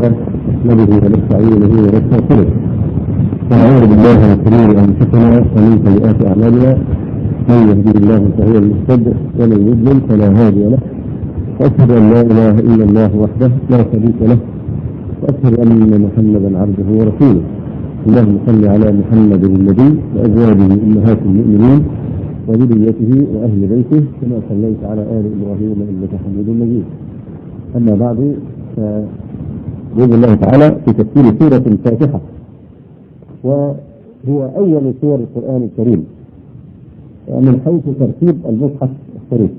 لله نحمده ونستعينه ونستغفره ونعوذ بالله من شرور انفسنا ومن سيئات اعمالنا من يهده الله فهو المهتد ومن يضلل فلا هادي له واشهد ان لا اله الا الله وحده لا شريك له واشهد ان محمدا عبده ورسوله. اللهم صل على محمد النبي وازواجه امهات المؤمنين وذريته واهل بيته كما صليت على ال ابراهيم انك حميد مجيد. اما بعد بإذن الله تعالى في تفسير سورة الفاتحة، وهو أول سور القرآن الكريم من حيث ترتيب المصحف الشريف.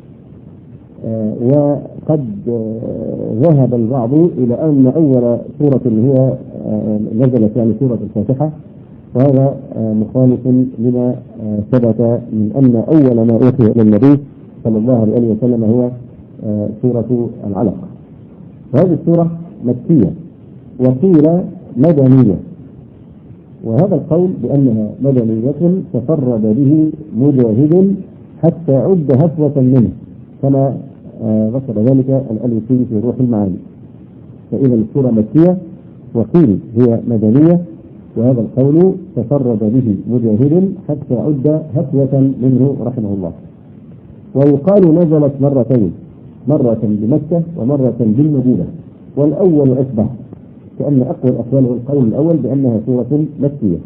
وقد ذهب البعض إلى أن أول سورة هي نزلت يعني سورة الفاتحة، وهذا مخالف لما ثبت من أن أول ما أوحي إلى النبي صلى الله عليه وسلم هو سورة العلق. وهذه السورة مكية وقيل مدنية، وهذا القول بأنها مدنية تفرد به مجاهد حتى عد هفوة منه كما ذكر ذلك الألوسي في روح المعاني. فإذا السورة مكية وقيل هي مدنية، وهذا القول تفرد به مجاهد حتى عد هفوة منه رحمه الله. ويقال نزلت مرتين، مرة بمكة ومرة بالمدينة، والأول أشبه، كأن أقوى الأقوال القول الأول بأنها سورة مكية.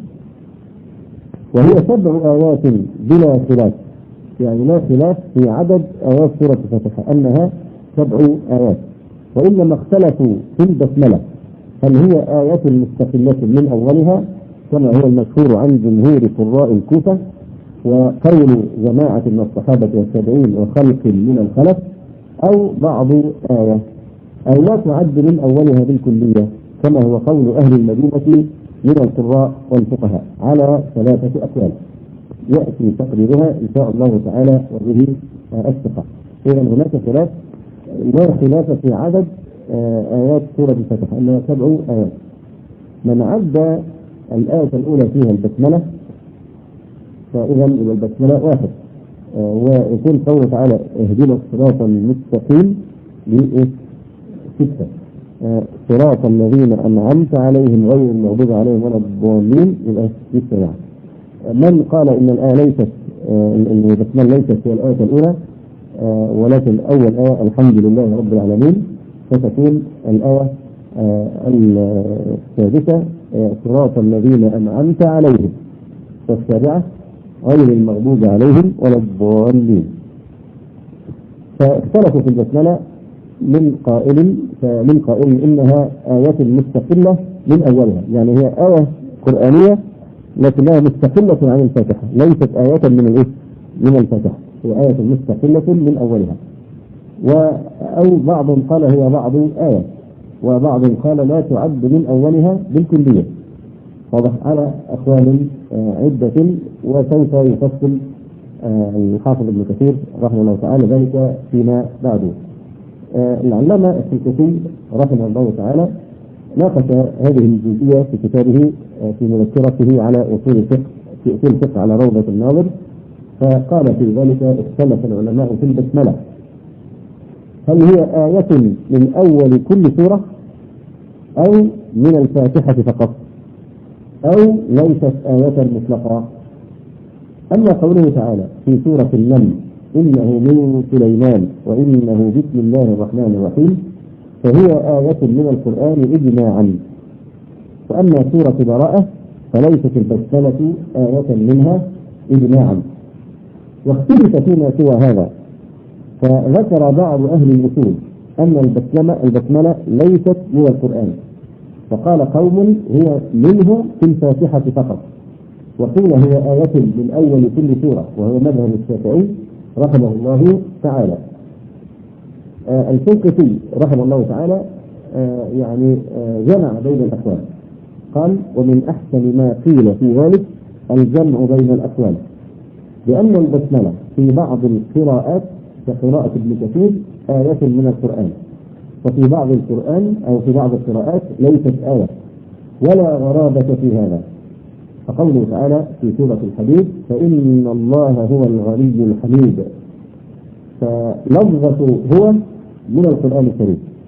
وهي 7 آيات بلا خلاف، يعني لا خلاف في عدد آيات سورة الفاتحة أنها 7 آيات، وإنما اختلفوا في البسملة هل هي آيات مستقلة من أولها كما هو المشهور عن جمهور قراء الكوفة وقول جماعة من الصحابة والتابعين وخلق من الخلف، أو بعض آية، أو لا تعد من أولها بالكلية كما هو قول أهل المدينة من القراء والفقهاء على 3 أقوال يأتي تقريرها إن شاء الله تعالى وبه الثقة. إذا هناك خلاف، لا خلاف في عدد آيات سورة الفاتحة أنها 7 آيات. من عد الآية الأولى فيها البسملة فإذا البسملة 1، ويكون قوله تعالى اهدنا الصراط المستقيم ب6 صراط الذين أنعمت عليهم غير المغضوب عليهم ولا الضالين يبقى 6 يعني. من قال إن الآية ليست البسملة ليست هي الآية الأولى ولكن أول آية الحمد لله رب العالمين، فتكون الآية السادسة صراط الذين أنعمت عليهم، والسابعة غير المغضوب عليهم ولا الضالين. فاختلفوا في البسملة من قائل إنها آيات مستقلة من أولها، يعني هي آية قرآنية لكنها مستقلة عن الفاتحة، ليست آية من الفاتحة، هي آية مستقلة من أولها. أو بعض قال هي بعض آية، وبعض قال لا تعد من أولها بالكلية. واضح على أقوال عدة، وسوف يفصل الحافظ ابن كثير رحمه الله تعالى ذلك فيما بعده. العلامة السلكسي رحمه الله تعالى ناقش هذه الجزئية في كتابه في مذكرته على أصول الفقه، في أصول الفقه على روضة الناظر، فقال في ذلك اختلف العلماء في البسملة هل هي آية من أول كل سورة أو من الفاتحة فقط أو ليست آية مطلقة. أما قوله تعالى في سورة النمل إنه من سليمان وإنه بسم الله الرحمن الرحيم فهي آية من القرآن إجماعا. وأما سورة براءة فليست البسملة آية منها إجماعا. واختلف فيما سوى هذا، فذكر بعض أهل الأصول أن البسملة ليست من القرآن، فقال قوم هي منه في الفاتحة فقط، وقيل هي آية من أول كل سورة، وهو مذهب الشافعي رحمه الله تعالى. السلكسي رحمه الله تعالى يعني جمع بين الأقوال، قال ومن أحسن ما قيل في ذلك الجمع بين الأقوال، لأن البسملة في بعض القراءات كقراءة ابن كثير آية من القرآن، وفي بعض القرآن أو في بعض القراءات ليست آية، ولا غرابة في هذا. فقوله تعالى في سورة الحديد فإن الله هو الغني الحميد، فلفظة هو من القرآن الكريم،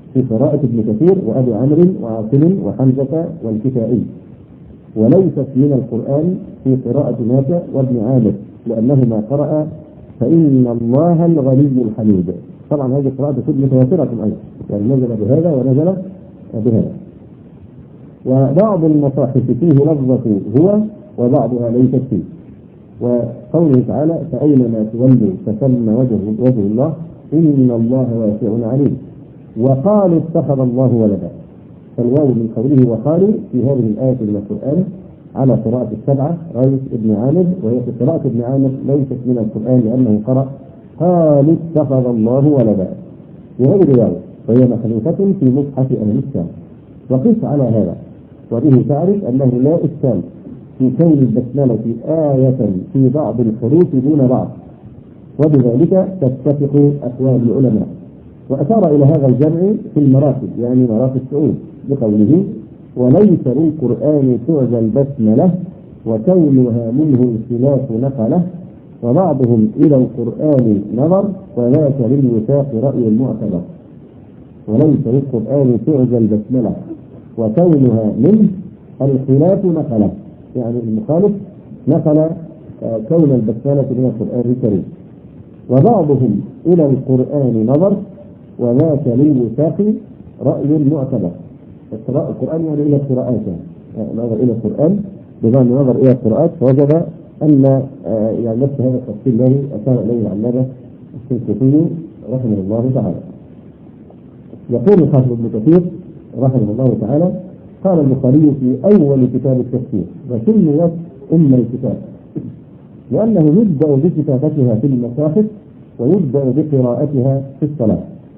في قراءة ابن كثير وأبي عمرو وعاصم وحمزة والكسائي، وليست من القرآن في قراءة نافع وابن عامر لأنهما قرأ فإن الله الغني الحميد. طبعا هذه القراءة تكون متواترة أيضا، يعني نزل بهذا ونزل بهذا. وبعض المصاحف فيه لفظة هو وبعضها ليست فيه. وقوله تعالى فأينما تولوا فثم وجه الله إن الله واسع عليم. وقالوا اتخذ الله ولدا، فالواو من قوله وقالوا في هذه الآية من القرآن على قراءة السبعة رئيس ابن عامر، وهي في قراءة ابن عامر ليست من القرآن لأنه قرأ قالوا اتخذ الله ولدا بغير واو، وهي محذوفة في مصحف أهل الشام. وقس على هذا، وبه تعرف أنه لا إشكال في كون البسملة آية في بعض الحروف دون بعض، وبذلك تتفق أقوال العلماء. وأشار إلى هذا الجمع في المراتب، يعني مراتب السعود، بقوله وليس للقرآن تعزى البسملة وكونها منه الخلاف نقله، وبعضهم إلى القرآن نظر وذاك للوثاق رأي المعتبر. وليس للقرآن تعزى البسملة وكونها منه الخلاف نقله، يعني المخالف نقل كون البسملة من القرآن الكريم. وبعضهم إلى القرآن نظر وذاك للوثاق رأي المعتبر. القرآن يعني إلى القراءات، يعني نظر إلى القرآن بمعنى نظر إلى القراءات، فوجد أن يعني نفس هذا التفصيل الذي أشار إليه العلامة الشنقيطي رحمه الله تعالى. يقول الحافظ ابن كثير رحمه الله تعالى قال البخاري في أول كتاب التفسير وسميت أم الكتاب لأنه يبدأ بكتابتها في المصاحف ويبدأ بقراءتها في الصلاة.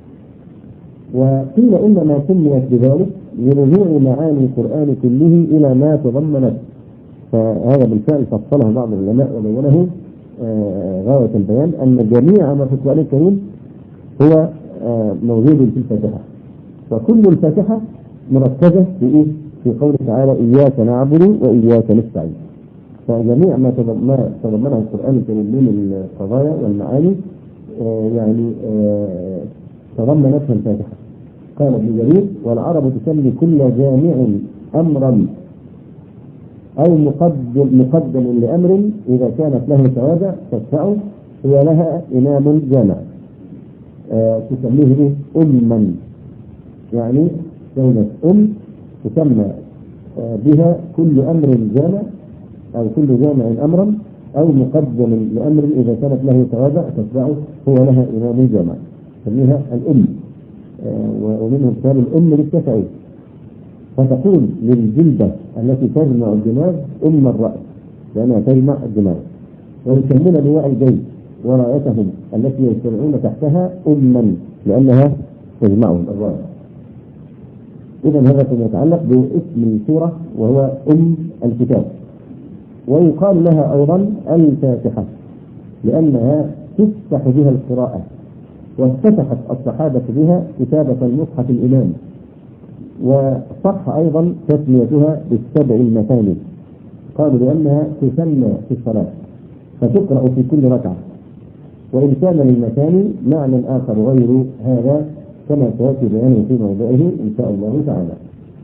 وقيل إنما سميت بذلك لرجوع معاني القرآن كله إلى ما تضمنت، فهذا بالفعل فصله بعض العلماء وبينه غاية البيان أن جميع ما في القرآن الكريم هو موجود في الفاتحة، وكل الفاتحة مركزة في قوله تعالى إياك نعبد وإياك نستعين. فجميع ما تضمنه القرآن الكريم من القضايا والمعاني يعني تضمنتها الفاتحة. قال ابن جرير والعرب تسمي كل جامع أمرا أو مقدم لأمر إذا كانت له توابع تدفعه هي لها إمام جامع، تسميه أما، يعني كلمة تسمى بها كل أمر جامع أو كل جامع أمرا أو مقدم لأمر إذا كانت له توابع تتبعه هو لها إمام جامع، تسميها الأم. ومنهم كتاب الأم للتسعيد، فتقول للجلدة التي تجمع الدماغ أم الرأس لأنها تجمع الدماغ، ويسمون لواء الجيش ورايتهم التي يجتمعون تحتها أما لأنها تجمعهم الرأس. إذا هذا فيما يتعلق باسم السورة وهو أم الكتاب. ويقال لها أيضا الفاتحة لأنها تفتح بها القراءة، وافتتحت الصحابة بها كتابة المصحف الإمام. وصح أيضا تسميتها بالسبع المثاني، قالوا لأنها تسمى في الصلاة فتقرأ في كل ركعة، وإن كان للمثاني معنى آخر غير هذا كما سيأتي بيانه في موضعه إن شاء الله تعالى.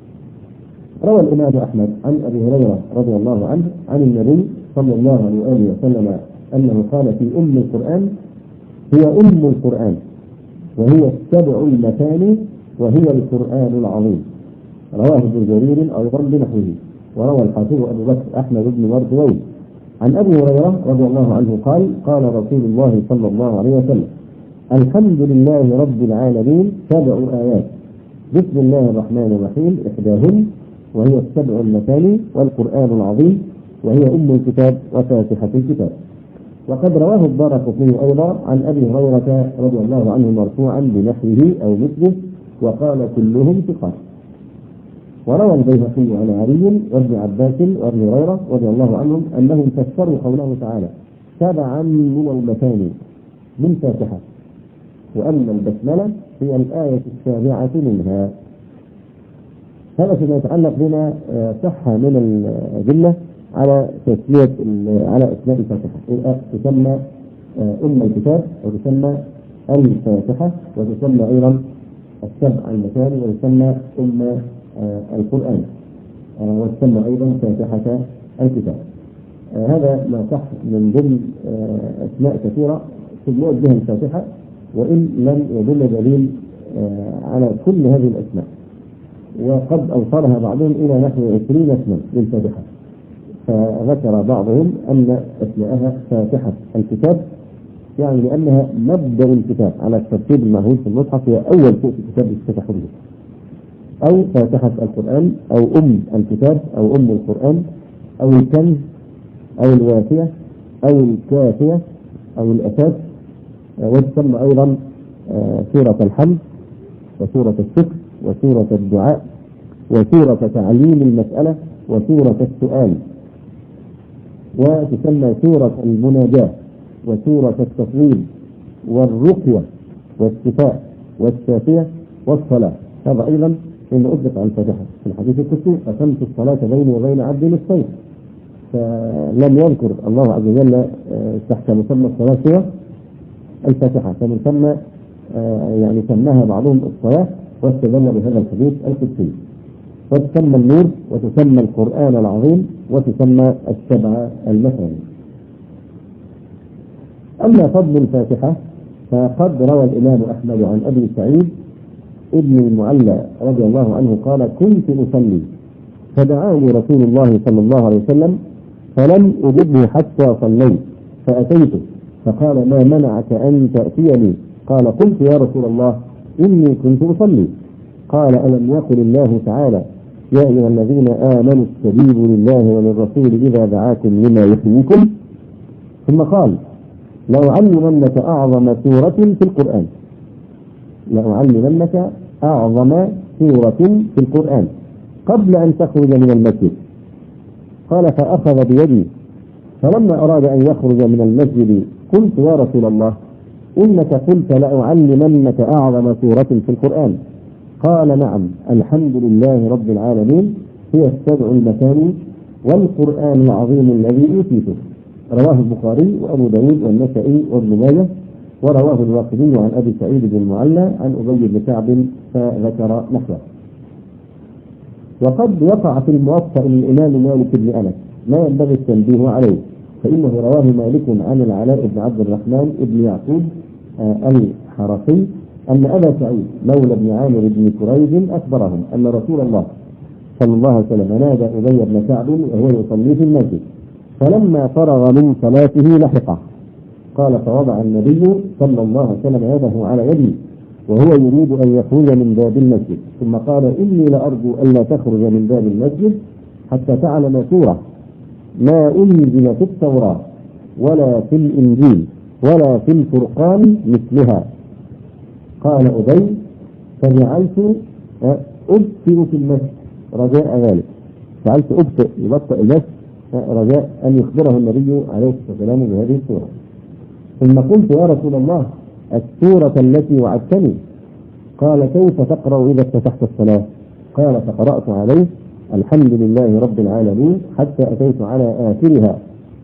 روى الإمام أحمد عن أبي هريرة رضي الله عنه عن النبي صلى الله عليه وآله وسلم أنه قال في أم القرآن هي أم القرآن وهي السبع المثاني وهي القرآن العظيم. رواه ابن جرير أيضا بنحوه. وروى الحافظ أبو بكر أحمد بن مردوي عن أبي هريرة رضي الله عنه قال قال رسول الله صلى الله عليه وسلم الحمد لله رب العالمين 7 آيات بسم الله الرحمن الرحيم إحداهن وهي السبع المثاني والقرآن العظيم وهي أم الكتاب وفاتحة الكتاب. وقد رواه الدارقطني أيضا عن أبي هريرة رضي الله عنه مرفوعا بنحوه أو مثله وقال كلهم ثقات. وروى البيهقي عن علي وابن عباس وابن هريرة رضي الله عنهم أنهم فسروا قوله تعالى 7 من المثاني من فاتحة، وأما البسملة هي الآية 7 منها. هذا فيما يتعلق بما صح من الأدلة على تسمية على أسماء الفاتحة. تسمى أم الكتاب وتسمى الفاتحة وتسمى أيضا السبع المثاني، ويسمى القرآن، وتسمى أيضا فاتحة الكتاب. هذا ما صح من ضمن أسماء كثيرة سميت بها الفاتحة، وإن لم يدل دليل على كل هذه الأسماء، وقد أوصلها بعضهم إلى نحو 20 اسما للفاتحة. فذكر بعضهم أن اسمها فاتحة الكتاب، يعني لأنها مبدأ الكتاب على الترتيب المعهود في المصحف، هي أول شيء في الكتاب يفتتح به، أو فاتحة القرآن، أو الكتاب، أو القرآن، أو الكنز، أو الوافية، أو الكافية، أو الأساس. وتسمى أيضا سورة الحمد، وسورة الشكر، وسورة الدعاء، وسورة تعليم المسألة، وسورة السؤال، وتسمى سورة المناجاة، وسورة التفويض، والرقية، والشفاء، والشافية، والصلاة. هذا أيضا إنه أطلق على الفاتحة في الحديث القدسي: قسمت الصلاة بيني وبين عبدي نصفين. فلم يذكر الله عز وجل تحت مسمى الصلاة سوى الفاتحة، فمن ثم يعني سماها بعضهم الصلاة، واستدل بهذا الحديث القدسي. وتسمى النور، وتسمى القرآن العظيم، وتسمى السبع المثاني. أما فضل الفاتحة فقد روى الإمام أحمد عن أبي سعيد ابن المعلى رضي الله عنه قال: كنت أصلي فدعاني رسول الله صلى الله عليه وسلم فلم أجبه حتى صليت، فأتيته فقال: ما منعك أن تأتيني؟ قال: قلت: يا رسول الله إني كنت أصلي. قال: ألم يقل الله تعالى: يا أيها الذين آمنوا استجيبوا لله وللرسول إذا دعاكم لما يحييكم؟ ثم قال: لأعلمنك أعظم سورة في القرآن، لأعلمنك أعظم سورة في القرآن قبل أن تخرج من المسجد. قال: فأخذ بيدي، فلما أراد أن يخرج من المسجد قلت: يا رسول الله إنك قلت لأعلمنك أعظم سورة في القرآن. قال: نعم، الحمد لله رب العالمين، هي السبع المثاني والقرآن العظيم الذي أوتيته. رواه البخاري وأبو داود والنسائي وابن ماجه، ورواه الواقدي عن أبي سعيد بن المعلى عن أبي بن كعب فذكر نحوه. وقد وقع في الموطأ للإمام مالك بن أنس ما ينبغي التنبيه عليه، فإنه رواه مالك عن العلاء بن عبد الرحمن بن يعقوب الحرقي أن أبا سعيد مولى بن عامر بن كريز أخبرهم أن رسول الله صلى الله عليه وسلم نادى أبي بن كعب وهو يصلي في المسجد، فلما فرغ من صلاته لحقه. قال: فوضع النبي صلى الله عليه وسلم يده على يدي وهو يريد أن يخرج من باب المسجد، ثم قال: إني لأرجو ألا تخرج من باب المسجد حتى تعلم سورة ما أنزل في التوراة ولا في الإنجيل ولا في الفرقان مثلها. قال أبي: فجعلت أبطئ في المسجد رجاء ذلك، جعلت أبطئ يبطئ المسجد رجاء أن يخبره النبي عليه الصلاة والسلام بهذه السورة. ثم قلت: يا رسول الله السورة التي وعدتني. قال: كيف تقرأ إذا افتتحت الصلاة؟ قال: فقرأت عليه: الحمد لله رب العالمين حتى أتيت على آخرها.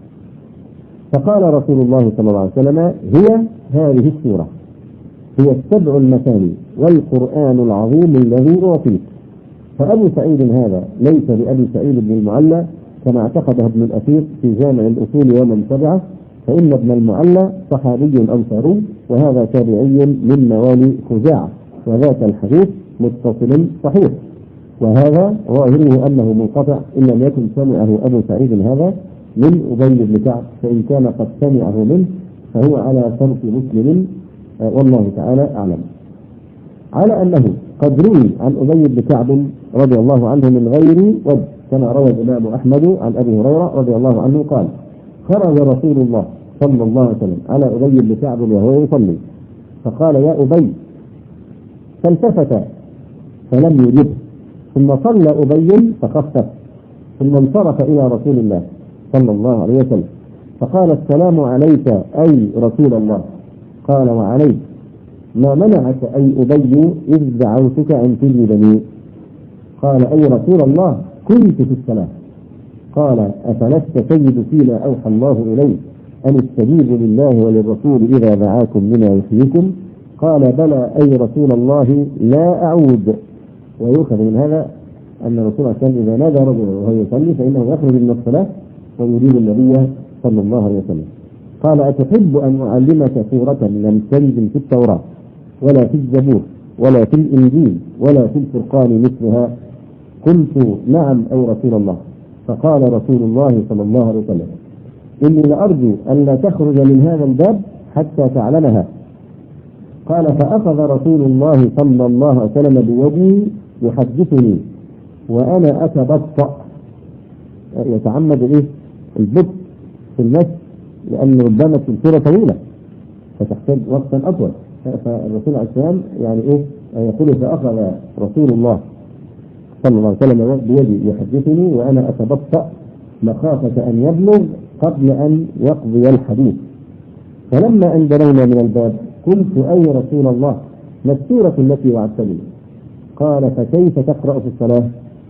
فقال رسول الله صلى الله عليه وسلم: هي هذه السورة، هي السبع المثاني والقرآن العظيم الذي أعطيت. فأبو سعيد هذا ليس بأبي سعيد بن المعلى كما اعتقده ابن الأثير في جامع الأصول ومن تبعه، فإن ابن المعلى صحابي أنصاري وهذا تابعي من موالي خزاعة، وذاك الحديث متصل صحيح، وهذا ظاهره أنه منقطع إن لم يكن سمعه أبو سعيد هذا من أبي بن كعب، فإن كان قد سمعه منه فهو على شرط مسلم والله تعالى أعلم. على أنه قد روي عن أبي بن كعب رضي الله عنه من غير وجه، كما روى الإمام أحمد عن أبي هريرة رضي الله عنه قال: خرج رسول الله صلى الله عليه وسلم على أبي بن كعب وهو يصلي فقال: يا أبي، فالتفت فلم يجبه، ثم صلى أبي فخفف، ثم انصرف إلى رسول الله صلى الله عليه وسلم فقال: السلام عليك أي رسول الله. قال: وعليك، ما منعك أي أبي إذ دعوتك أن تجيبني؟ قال: أي رسول الله، كنت في الصلاة. قال: أفلست تجد فيما أوحى الله إليه أن استجيبوا لله وللرسول إذا دعاكم لما يحييكم؟ قال بلى أي رسول الله لا أعود. ويؤخذ من هذا أن الرسول صلى الله عليه وسلم إذا نادى رجلا وهو يصلي فإنه يخرج من الصلاة ويريد النبي صلى الله عليه وسلم. قال أتحب أن أعلمك سورة لم تنزل في التوراة ولا في الزبور ولا في الإنجيل ولا في الفرقان مثلها؟ قلت نعم أي رسول الله. فقال رسول الله صلى الله عليه وسلم إني لأرجو أن لا تخرج من هذا الباب حتى تعلمها. قال فأخذ رسول الله صلى الله عليه وسلم بيدي يحدثني وأنا أتبطأ، يتعمد البطء في المشي لأن ربما السورة طويلة فتحتاج وقتا أطول. فالرسول عليه السلام يعني يقول فأخذ رسول الله صلى الله عليه وسلم بيدي يحدثني وأنا أتبطأ مخافة أن يبلغ قبل أن يقضي الحديث. فلما أن دنونا من الباب قلت أي رسول الله ما السورة التي وعدتني؟ قال فكيف تقرأ في الصلاة؟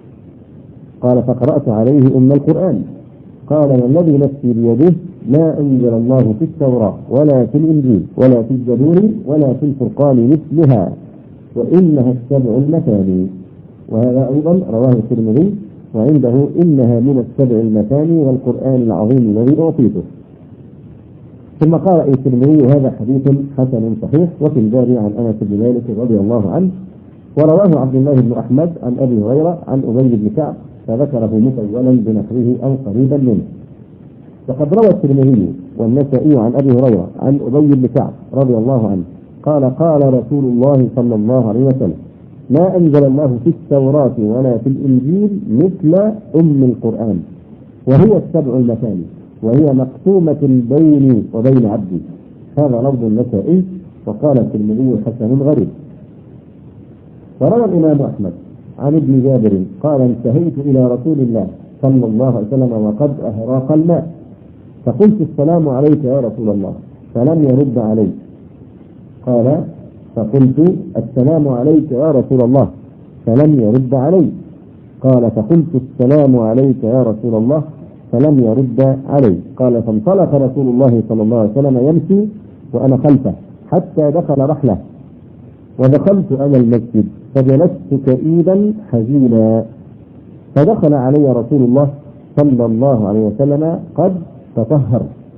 قال فقرأت عليه أم القرآن. قال والذي نفسي بيده ما أنزل الله في التوراة ولا في الإنجيل ولا في الزبور ولا في الفرقان مثلها وإنها السبع المثاني. وهذا أيضا رواه الترمذي وعنده إنها من السبع المثاني والقرآن العظيم الذي أعطيته. ثم قال الترمذي هذا حديث حسن صحيح. وفي الباب عن أنس بن مالك رضي الله عنه ورواه عبد الله بن أحمد عن أبي هريرة عن أبي بن كعب فذكره مطولا بنحوه أو قريبا منه. وقد روى الترمذي والنسائي عن أبي هريرة عن أبي بن كعب رضي الله عنه قال قال رسول الله صلى الله عليه وسلم ما أنزل الله في التوراة ولا في الإنجيل مثل أم القرآن وهي السبع المثاني وهي مقسومة بيني وبين عبدي. هذا لفظ النسائي. وقال الترمذي حسن غريب. وروى الإمام أحمد عن ابن جابر قال انتهيت إلى رسول الله صلى الله عليه وسلم وقد أهراق الماء فقلت السلام عليك يا رسول الله فلم يرد علي. قال فقلت السلام عليك يا رسول الله فلم يرد علي. قال فقلت السلام عليك يا رسول الله فلم يرد علي. قال فانطلق رسول الله صلى الله عليه وسلم يمشي وأنا خلفه حتى دخل رحله ودخلت أنا المسجد فجلست كئيبا حزينا فدخل علي رسول الله صلى الله عليه وسلم قد تطهر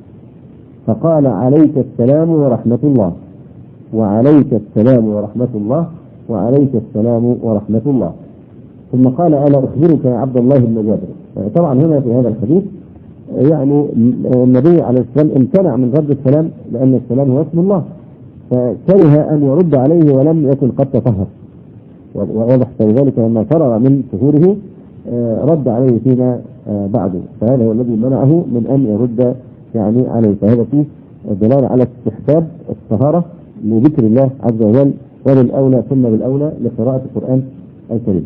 فقال عليك السلام ورحمة الله وعليك السلام ورحمة الله وعليك السلام ورحمة الله. ثم قال ألا أخبرك يا عبد الله بن جابر. طبعا هنا في هذا الحديث يعني النبي عليه السلام امتنع من رد السلام لأن السلام هو اسم الله فكره أن يرد عليه ولم يكن قد تطهر. وواضح ذلك لما فرغ من طهوره رد عليه فيما بعده فهذا هو الذي منعه من أن يرد يعني عليه. فهذا فيه دلالة على استحباب الطهارة لذكر الله عز وجل وللأولى ثم بالأولى لقراءة القرآن الكريم.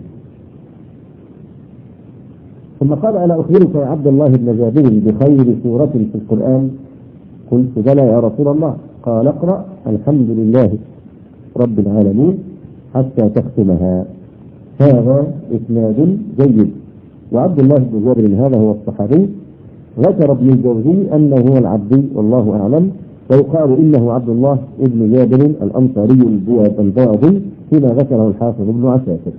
ثم قال ألا أخبرك يا عبد الله بن جابر بخير سورة في القرآن؟ قلت بلى يا رسول الله. قال اقرأ الحمد لله رب العالمين حتى تختمها. هذا إسناد جيد. وعبد الله بن جابر هذا هو الصحابي. ذكر ابن الجوزي أنه هو العبدي والله أعلم ويقال إنه عبد الله بن جابر الأنصاري الباضي فيما ذكره الحافظ ابن عساكر.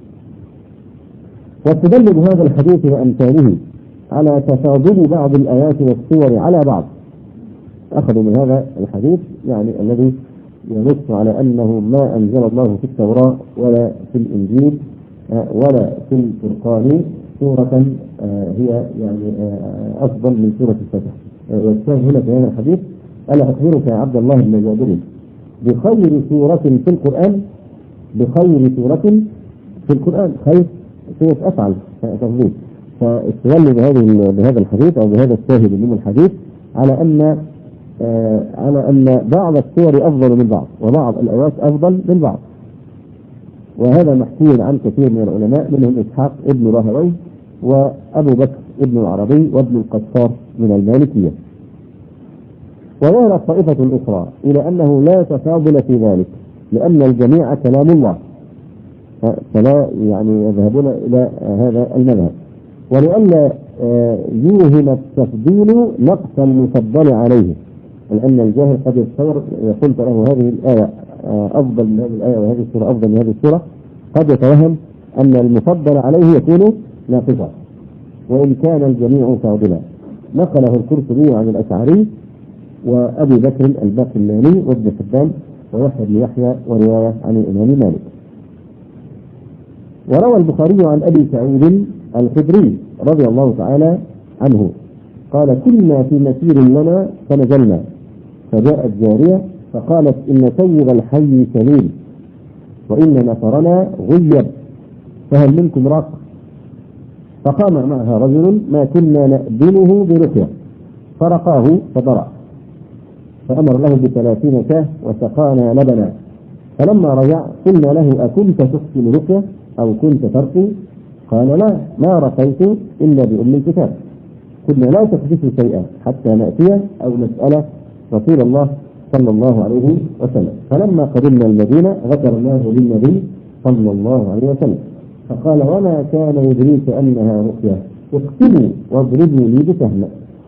واستدل بهذا الحديث وأمثاله على تفاضل بعض الآيات والسور على بعض. أخذوا من هذا الحديث يعني الذي ينص على أنه ما أنزل الله في التوراة ولا في الإنجيل ولا في الفرقان سورة هي يعني أفضل من سورة الفتح. والشاهد هنا في هذا الحديث ألا أخبرك يا عبد الله بن جابر بخير سورة في القرآن بخير سورة في القرآن. خير سورة أفعل تفضيل. فاستدل بهذا الحديث أو بهذا الشاهد من الحديث على أن بعض السور أفضل من بعض وبعض الآيات أفضل من بعض. وهذا محكي عن كثير من العلماء منهم إسحاق ابن راهويه وأبو بكر ابن العربي وابن القصار من المالكية. وذهب طائفة أخرى إلى أنه لا تفاضل في ذلك لأن الجميع كلام الله فلا يعني يذهبون إلى هذا المذهب. ولئلا يوهم التفضيل نقص المفضل عليه لأن الجاهل قد يتصور يقول له هذه الآية أفضل من هذه الآية وهذه السورة أفضل من هذه السورة قد يتوهم أن المفضل عليه يكون ناقصا، وإن كان الجميع فاضلا. نقله القرطبي عن الأشعري وأبي بكر الباقلاني وابن حبان ويحيى بن يحيى ورواية عن الإمام مالك. وروى البخاري عن أبي سعيد الخدري رضي الله تعالى عنه قال: كنا في مسير لنا فنزلنا، فجاءت جارية فقالت: إن سيد الحي سليم، وإن نفرنا غيب، فهل منكم راق؟ فقام معها رجل ما كنا نأذنه برقية فرقاه فضرع، فأمر له ب30 كاه وسقانا لبنا. فلما رجع قلنا له: أكنت تحسن رقية أو كنت ترقي؟ قال: لا، ما رقيت إلا بأم الكتاب. قلنا: لا تحدث شيئا حتى نأتي أو نسأل رسول الله صلى الله عليه وسلم. فلما قدمنا المدينة ذكرناه للنبي صلى الله عليه وسلم، فقال: وما كان يدريك أنها رقية؟ اكتبوا واضربوا لي بسهم.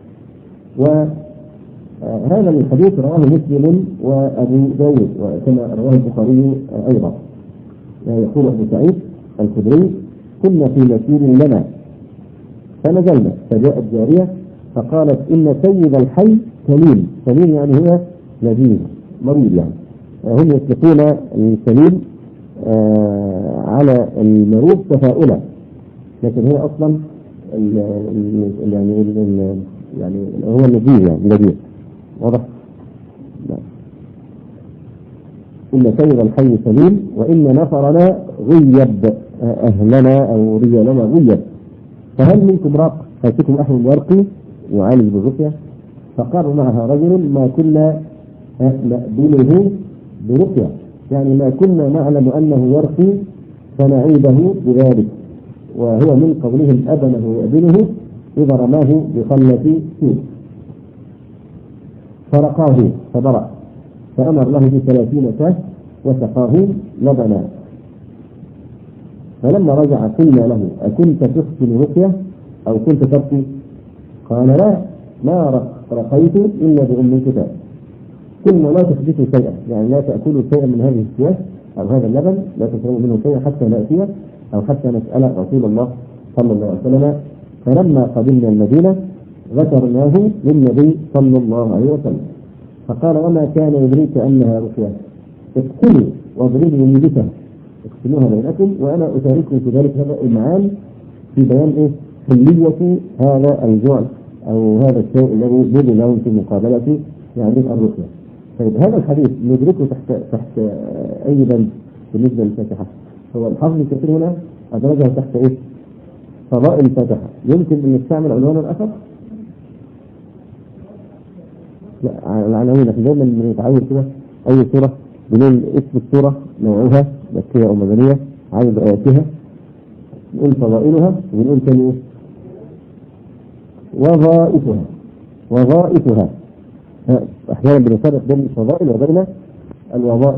وهذا الحديث رواه مسلم وأبو داود وكما رواه البخاري أيضا. يقول أبو سعيد الخدري: كنا في مسير لنا فنزلنا، فجاءت جارية فقالت: إن سيد الحي سليم. سليم يعني هو لذيذ مريض، يعني هم يطلقون السليم على المريض تفاؤلا، لكن هي أصلا يعني هو اللذيذ، يعني لذيذ، واضح؟ إن سيد الحي سليم وإن نفرنا غيب، أهلنا أو رجالنا غيب، فهل منكم راق؟ فاتكم أحد يرقي يعالج بالرقية؟ فقال معها رجل: ما كنا نأذنه برقية، يعني ما كنا نعلم أنه يرقي فنعيده بذلك، وهو من قولهم أبنه يأذنه إذا رماه بخلة سوء. فرقاه فضرع، فأمر له ب30 كاس وسقاه لبنا. فلما رجع قلنا له: أكنت تحسن رقية أو كنت ترقي؟ قال: لا، ما رقيت إلا بأم الكتاب. قلنا: لا تحدثوا شيئا، يعني لا تأكلوا شيئا من هذه الثياب أو هذا اللبن، لا تشربوا منه شيئا حتى نأتي أو حتى نسأل رسول الله صلى الله عليه وسلم. فلما قدمنا المدينة ذكرناه للنبي صلى الله عليه وسلم، فقال: وما كان يدريك أنها رقية؟ اقتلوا واضربوا لي بسهم، اقتلوها بينكم وأنا أشارككم في ذلك. هذا إمعان في بيان حلية هذا الجعل أو هذا الشيء الذي بذل لهم في مقابلة يعني الرقية. طيب، هذا الحديث ندركه تحت أي بند بالنسبة للفاتحة؟ هو الحافظ الكثير هنا أدرجه تحت فضائل الفاتحة. يمكن أن نستعمل عنوانا آخر؟ لا، العناوين احنا دايما بنتعود كده أي سورة بنقول اسم السورة، نوعها مكية أو مدنية، عدد آياتها، نقول فضائلها، ونقول تاني وظائفها. أحيانا بنفرق بين الفضائل وبين الوظائف.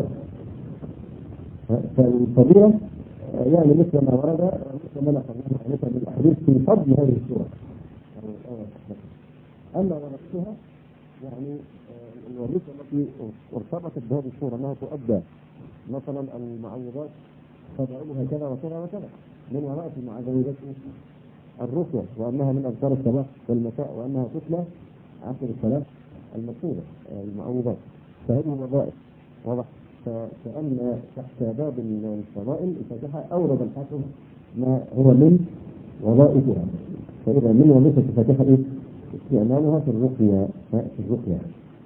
فالفضيلة يعني مثل ما ورد، مثل ما نقلنا مثل الأحاديث في فضل هذه السورة. أما وظيفتها يعني الوظيفة التي ارتبطت بهذه السورة أنها تؤدى، مثلا المعوذات فضائلها كذا وكذا وكذا. من وظائف المعوذات الرقية، وأنها من أذكار الصباح والمساء، وأنها تتلى عشر الصلاة المكتوبة المعوذات. فهذه وظائف، واضح؟ فكأن تحت باب الفضائل الفاتحة أورد الحاكم ما هو من وظائفها. فإذا من وظيفة الفاتحة استعمالها في الرقية.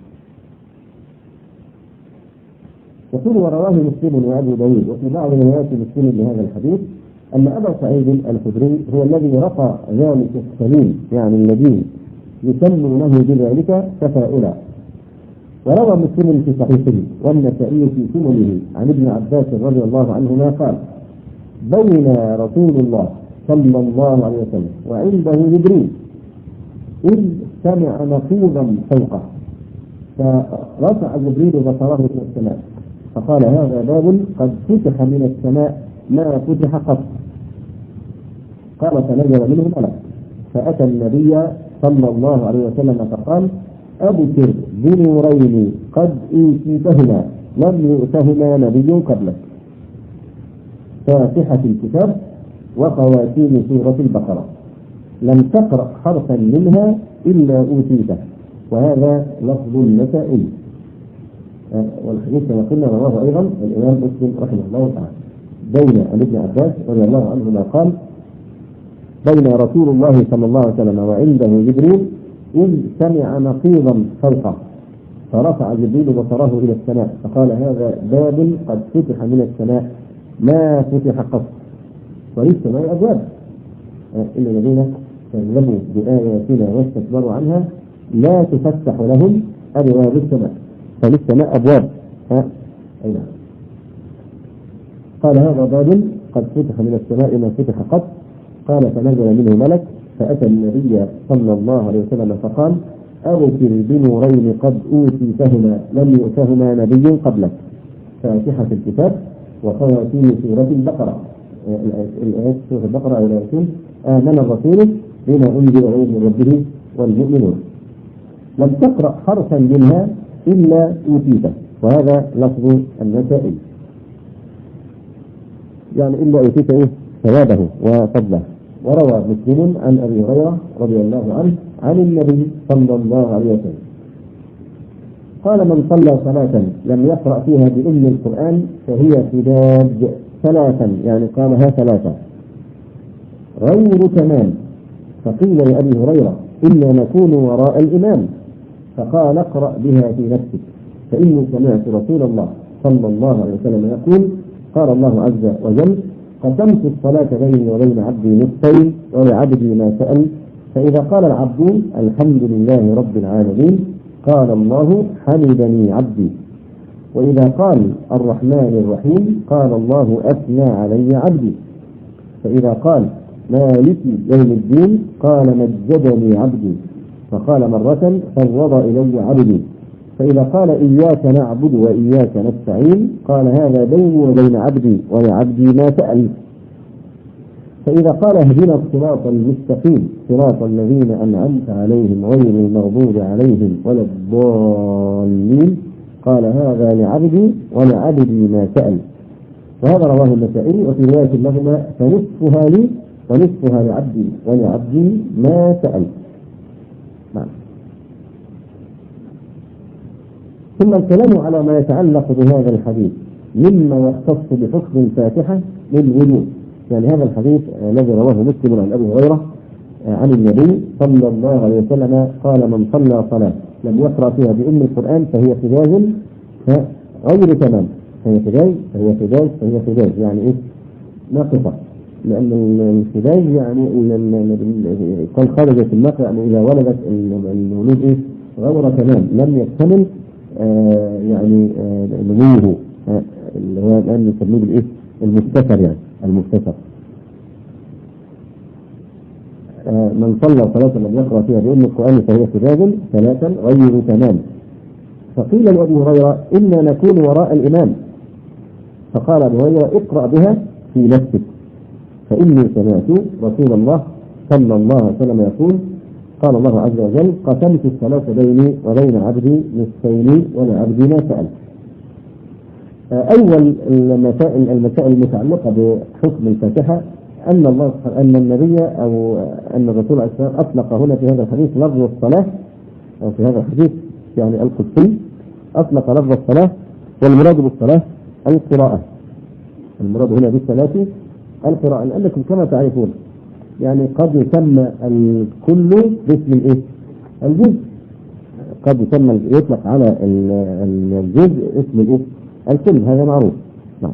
يقول: ورواه مسلم وأبو داود وفي بعض روايات مسلم لهذا الحديث أن أبا سعيد الخدري هو الذي رقى ذلك السليم، يعني الذي يسمونه بذلك تفاؤلا. وروى مسلم في صحيحه والنسائي في سننه عن ابن عباس رضي الله عنهما قال: بين رسول الله صلى الله عليه وسلم وعنده جبريل إذ سمع نقيضا فوقه، فرفع جبريل بصره إلى السماء فقال: هذا باب قد فتح من السماء ما فتح قط. قال: فنزل منه ملك فأتى النبي صلى الله عليه وسلم فقال: أبشر بنورين قد أوتيتهما لم يؤتهما نبي قبلك. فاتحة الكتاب وخواتيم سورة البقرة، لم تقرأ حرفا منها إلا أوتيته. وهذا لفظ النسائي، والحديث كما قلنا رواه أيضا الإمام مسلم رحمه الله تعالى. بين عن ابن عباس رضي الله عنهما قال: بين رسول الله صلى الله عليه وسلم وعنده جبريل إذ سمع نقيضا فوقه، فرفع جبريل بصره إلى السماء فقال: هذا باب قد فتح من السماء ما فتح قط، وللسماء أبواب، إلا الذين كذبوا بآياتنا واستكبروا عنها لا تفتح لهم أبواب السماء، فللسماء أبواب. أي نعم. قال: هذا باب قد فتح من السماء ما فتح قط. قال: فنزل منه ملك فأتى النبي صلى الله عليه وسلم فقال: أبشر بنورين قد أوتيتهما لم يؤتهما نبي قبلك، فاتحة الكتاب وخواتيم سورة البقرة. الآيات سورة البقرة أو الآيتين: آمن الرسول بما أنزل إليه من ربه والمؤمنون. لم تقرأ حرفا منها إلا أوتيته، وهذا لفظ النسائي، يعني إلا أوتيته ثوابه وفضله. وروى مسلم عن أبي هريرة رضي الله عنه عن النبي صلى الله عليه وسلم قال: من صلى صلاة لم يقرأ فيها بأم القرآن فهي حداد ثلاثا، يعني قامها ثلاثة غير تمام. فقيل لأبي هريرة: إنا نكون وراء الإمام، فقال: اقرأ بها في نفسك، فإني سمعت رسول الله صلى الله عليه وسلم يقول: قال الله عز وجل: قسمت الصلاة بيني وبين عبدي نصفين ولعبدي ما سأل، فإذا قال العبد الحمد لله رب العالمين قال الله حمدني عبدي، وإذا قال الرحمن الرحيم قال الله أثنى علي عبدي، فإذا قال مالك يوم الدين قال مجدني عبدي، فقال مرة فوض إلي عبدي، فإذا قال إياك نعبد وإياك نستعين قال هذا بيني وبين عبدي ولعبدي ما سأل، فإذا قال اهدنا الصراط المستقيم صراط الذين أنعمت عليهم غير المغضوب عليهم ولا الضالين قال هذا لعبدي ولعبدي ما سأل. وهذا رواه النسائي، وفي رواية لهما فنصفها لي ونصفها لعبدي ولعبدي ما سأل. نعم. ثم الكلام على ما يتعلق بهذا الحديث مما يختص بحكم الفاتحة للوجوب. يعني هذا الحديث الذي رواه مسلم عن أبي هريرة عن النبي صلى الله عليه وسلم قال: من صلى صلاة لم يقرأ فيها بأم القرآن فهي حجاز غير تمام. فهي حجاز يعني إيه؟ ناقصة، لأن الحجاز يعني قد خرجت الناقة، يعني إذا ولدت المولود إيه؟ غير تمام، لم يكتمل يعني نموه، اللي هو الآن نسميه بالإيه؟ المستتر، يعني المستتر. من صلى صلاة لم يقرأ فيها بأم القرآن فهي حجاز ثلاثا غير تمام. فقيل لأبي هريرة: إنا نكون وراء الإمام، فقال أبو هريرة: اقرأ بها في نفسك، فإني سمعت رسول الله صلى الله عليه وسلم يقول: قال الله عز وجل: قسمت الصلاة بيني وبين عبدي نصفين ولعبدي ما سأل. أول المسائل المتعلقة بحكم الفاتحة أن النبي أو أن الرسول عليه الصلاة والسلام أطلق هنا في هذا الحديث لفظ الصلاة، أو في هذا الحديث يعني القدسي أطلق لفظ الصلاة، والمراد بالصلاة القراءة. المراد هنا بالصلاة القراءة، لأنكم كما تعرفون يعني قد يسمى الكل باسم الإيه؟ الجزء. قد يسمى يطلق على الجزء اسم الإيه؟ الكل، هذا معروف. نعم.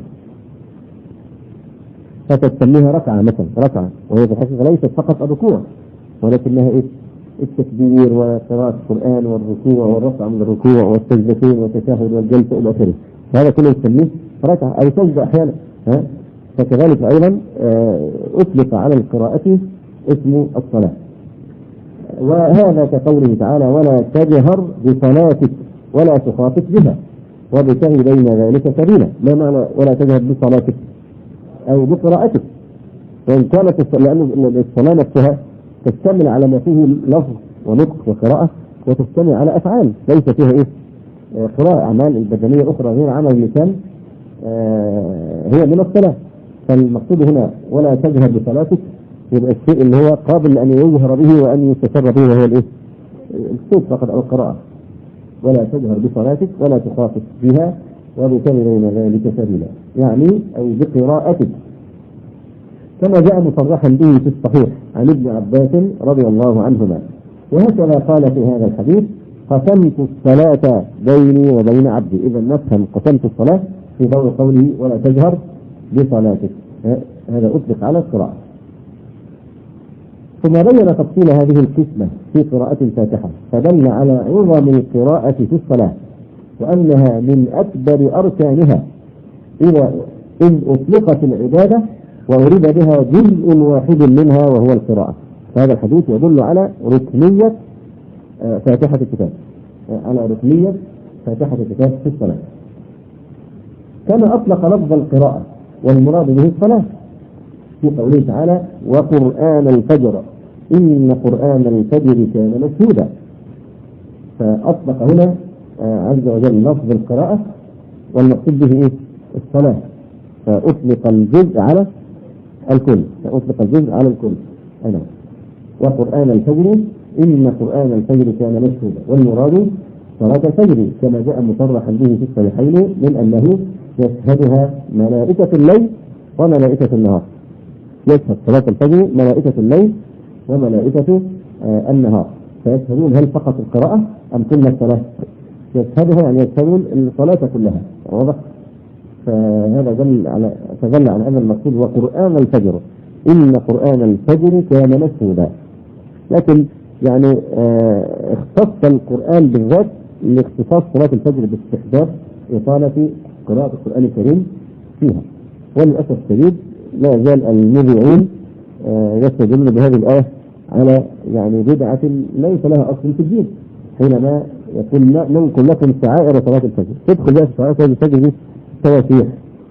فتسميها ركعة مثلا، ركعة، وهي في الحقيقة ليست فقط الركوع، ولكنها إيه؟ التكبير وقراءة القرآن والركوع والرفع من الركوع والسجدتين والتشهد والجلسة إلى آخره، هذا كله يسميه ركعة أو سجدة أحيانا. فكذلك أيضا أطلق على القراءة اسم الصلاة، وهذا كقوله تعالى: ولا تجهر بصلاتك ولا تخافت بها وابتغي بين ذلك سبيلا. ما معنى ولا تجهر بصلاتك؟ أو بقراءتك، وإن كانت لأن الصلاة نفسها تشتمل على ما فيه لفظ ونطق وقراءة، وتشتمل على أفعال ليس فيها إيه؟ قراءة أعمال البدنية أخرى غير عمل اللسان هي من الصلاة. فالمقصود هنا ولا تجهر بصلاتك، يبقى الشيء اللي هو قابل أن يجهر به وأن يستسر به وهو الإيه؟ الصوت فقط أو القراءة. ولا تجهر بصلاتك ولا تخافت بها وابتغ بين ذلك سبيلا، يعني أي بقراءتك، كما جاء مصرحا به في الصحيح عن ابن عباس رضي الله عنهما. وهكذا قال في هذا الحديث: قسمت الصلاة بيني وبين عبدي. إذا نفهم قسمت الصلاة في ضوء قوله ولا تجهر بصلاتك، هذا أطلق على القراءة. ثم بين تفصيل هذه القسمة في قراءة الفاتحة، فدل على عظم القراءة في الصلاة وأنها من أكبر أركانها إذ أطلقت العبادة وأريد بها جزء واحد منها وهو القراءة. فهذا الحديث يدل على ركنية فاتحة الكتاب، على ركنية فاتحة الكتاب في الصلاة. كما أطلق لفظ القراءة والمراد به الصلاة في قوله تعالى: وقرآن الفجر إن قرآن الفجر كان مشهودا. فأطلق هنا عز وجل لفظ القراءة والمقصود به إيه؟ الصلاة. فأطلق الجزء على الكل، أنا وقرآن الفجر إن قرآن الفجر كان مشهودا، والمراد صلاة الفجر كما جاء مصرحا به في الصحيحين من أنه يشهدها ملائكة الليل وملائكة النهار. يشهد صلاة الفجر ملائكة الليل وملائكة النهار، فيشهدون هل فقط القراءة أم كل الصلاة؟ يشهدها يعني يشهدون الصلاة كلها، واضح؟ فهذا دل على أن المقصود وقرآن الفجر إن قرآن الفجر كان مشهودا. لكن يعني اختص القرآن بالذات لاختصاص صلاة الفجر باستحباب إطالة قراءة القرآن الكريم فيها. وللأسف الشديد لا يزال المذيعون يستدلون بهذه الآية على يعني بدعة ليس لها أصل في الدين، حينما يقول ننقل لكم شعائر صلاة الفجر، تدخل بها في شعائر صلاة الفجر دي التواشيح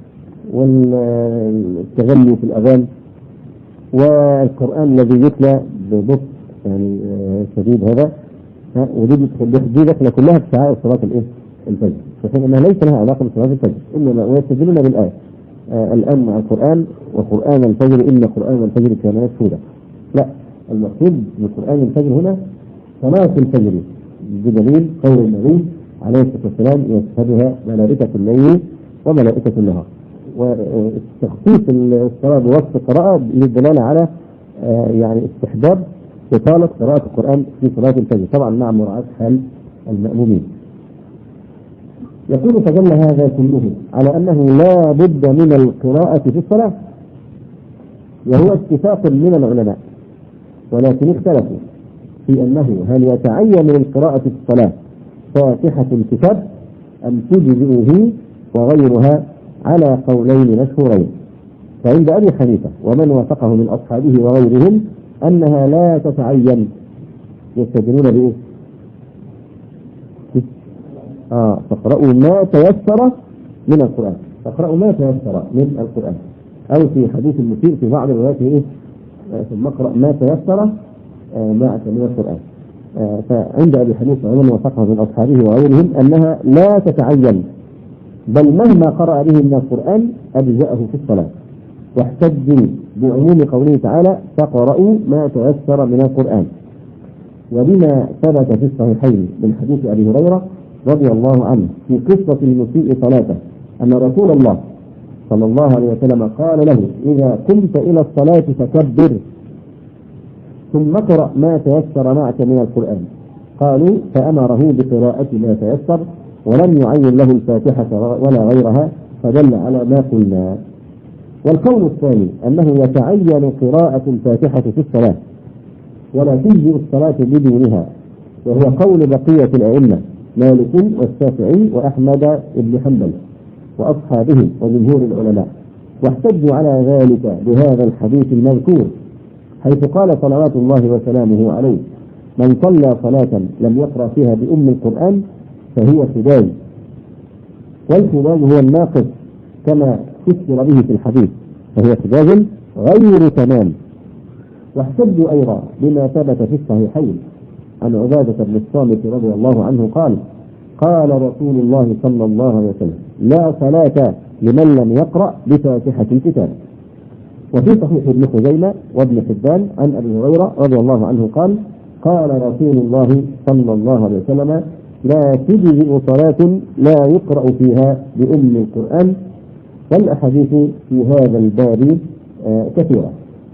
والتغني في الأذان والقرآن الذي يتلى ببطء يعني شديد، هذا ودي دخل كلها في شعائر صلاة الفجر، في حين أنها ليس لها علاقة بصلاة الفجر، إنما ويستدلون بالآية الآن مع القرآن وقرآن الفجر إن قرآن الفجر كان مشهودا. لا، المقصود بقرآن الفجر هنا صلاة الفجر، بدليل قول النبي عليه الصلاة والسلام: يشهدها ملائكة الليل وملائكة النهار. وتخصيص الصلاة بوصف القراءة للدلالة على يعني استحباب إطالة قراءة القرآن في صلاة الفجر، طبعا مع مراعاة حال المأمومين. يقول: فدل هذا كله على أنه لا بد من القراءة في الصلاة، وهو اتفاق من العلماء، ولكن اختلفوا في أنه هل يتعين للقراءة في الصلاة فاتحة الكتاب أم تجزئ هي وغيرها، على قولين مشهورين. فعند أبي حنيفة ومن وافقه من أصحابه وغيرهم أنها لا تتعين، يستدلون بإيه؟ فاقرأوا ما تيسر من القرآن، فاقرأوا ما تيسر من القرآن، أو في حديث المسيء في بعض الروايات إيه؟ ثم اقرأ ما تيسر معك من القرآن. فعند أبي حنيفة ومن وافقه من أصحابه وغيرهم أنها لا تتعين، بل مهما قرأ به من القرآن أجزأه في الصلاة، واحتجوا بعموم قوله تعالى: فاقرأوا ما تيسر من القرآن، وبما ثبت في الصحيحين من حديث أبي هريرة رضي الله عنه في قصة المسيء صلاته أن رسول الله صلى الله عليه وسلم قال له: إذا قمت إلى الصلاة فكبر ثم اقرأ ما تيسر معك من القرآن. قالوا: فأمره بقراءة ما تيسر ولم يعين له الفاتحة ولا غيرها، فدل على ما قلنا. والقول الثاني أنه يتعين قراءة الفاتحة في الصلاة ولا تجزئ الصلاة بدونها، وهو قول بقية الأئمة مالك والشافعي وأحمد بن حنبل وأصحابهم وجمهور العلماء، واحتجوا على ذلك بهذا الحديث المذكور، حيث قال صلوات الله وسلامه عليه: من صلى صلاة لم يقرأ فيها بأم القرآن فهي خداج، والخداج هو الناقص كما فسر به في الحديث، فهي خداج غير تمام. واحتجوا أيضا بما ثبت في الصحيحين عن عبادة بن الصامت رضي الله عنه قال: قال رسول الله صلى الله عليه وسلم: لا صلاة لمن لم يقرأ بفاتحة الكتاب. وفي صحيح ابن خزيمة وابن حبان عن أبي هريرة رضي الله عنه قال: قال رسول الله صلى الله عليه وسلم: لا تجزئ صلاة لا يقرأ فيها بأم القرآن. والأحاديث في هذا الباب كثيرة.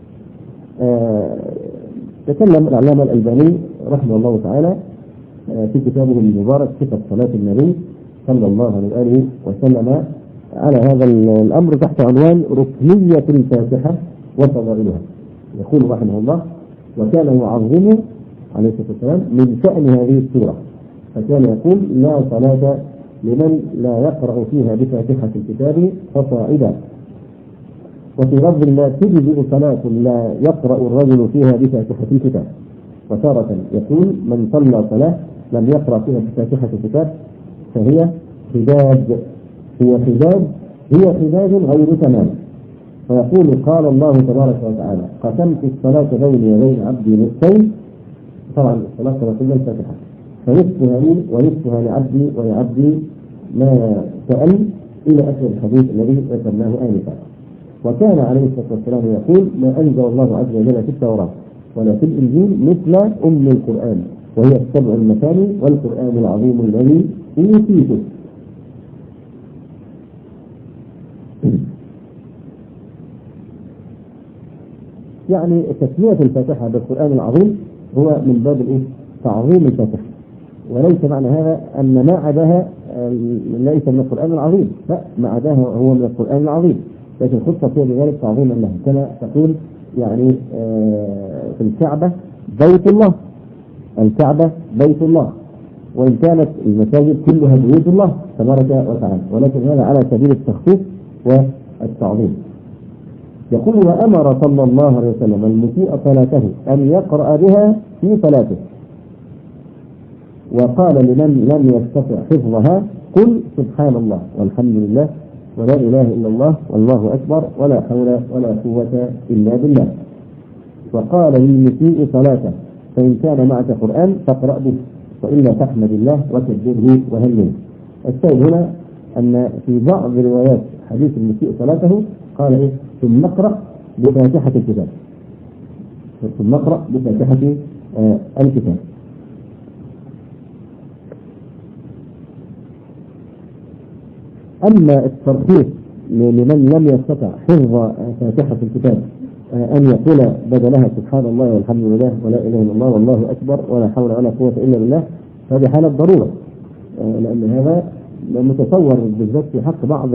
تكلم العلامة الألباني رحمه الله تعالى في كتابه المبارك صفة صلاة النبي صلى الله عليه وآله وسلم على هذا الأمر تحت عنوان ركنية الفاتحة وفضائلها. يقول رحمه الله: وكان يعظم عليه الصلاة والسلام من شأن هذه السورة، فكان يقول: لا صلاة لمن لا يقرأ فيها بفاتحة الكتاب فصاعدا. وفي لفظ: لا تجزئ صلاة لا يقرأ الرجل فيها بفاتحة الكتاب. وتارة يقول: من صلى صلاة لم يقرأ فيها بفاتحة الكتاب فهي حداد، هي حداد غير تمام. فيقول: قال الله تبارك وتعالى: قسمت الصلاة بيني وبين عبدي نصفين. طبعا الصلاة كما قلنا الفاتحة، فنصفها لي ونصفها لعبدي ولعبدي ما سأل، إلى آخر الحديث الذي ذكرناه آنفا. وكان عليه الصلاة والسلام يقول: ما أنزل الله عز وجل في التوراة ولا في الإنجيل مثل أم القرآن، وهي السبع المثاني والقرآن العظيم الذي أوتيته. يعني تسمية الفاتحة بالقرآن العظيم هو من باب تعظيم الفاتحة، وليس معنى هذا أن ما عداها ليس من القرآن العظيم، لا، ما عداها هو من القرآن العظيم، لكن خص فيها بذلك تعظيما له. كما تقول يعني في الكعبة بيت الله، الكعبة بيت الله، وإن كانت المساجد كلها بيوت الله تبارك وتعالى، ولكن هذا على سبيل التخصيص والتعظيم. يقول: وأمر صلى الله عليه وسلم المسيء صلاته أن يقرأ بها في صلاته، وقال لمن لم يستطع حفظها: قل سبحان الله والحمد لله ولا إله إلا الله والله أكبر ولا حول ولا قوة إلا بالله. وقال للمسيء صلاته: فإن كان معك قرآن فاقرأ به، وإلا فاحمد الله وكبره وهلله. الشاهد هنا أن في بعض روايات حديث المسيء صلاته قال: ثم اقرأ بفاتحة الكتاب، ثم اقرأ بفاتحة الكتاب. أما الترخيص لمن لم يستطع حفظ فاتحة الكتاب أن يقول بدلها سبحان الله والحمد لله ولا إله إلا الله والله أكبر ولا حول ولا قوة إلا بالله، فهذه حالة ضرورة، لأن هذا متصور بالذات في حق بعض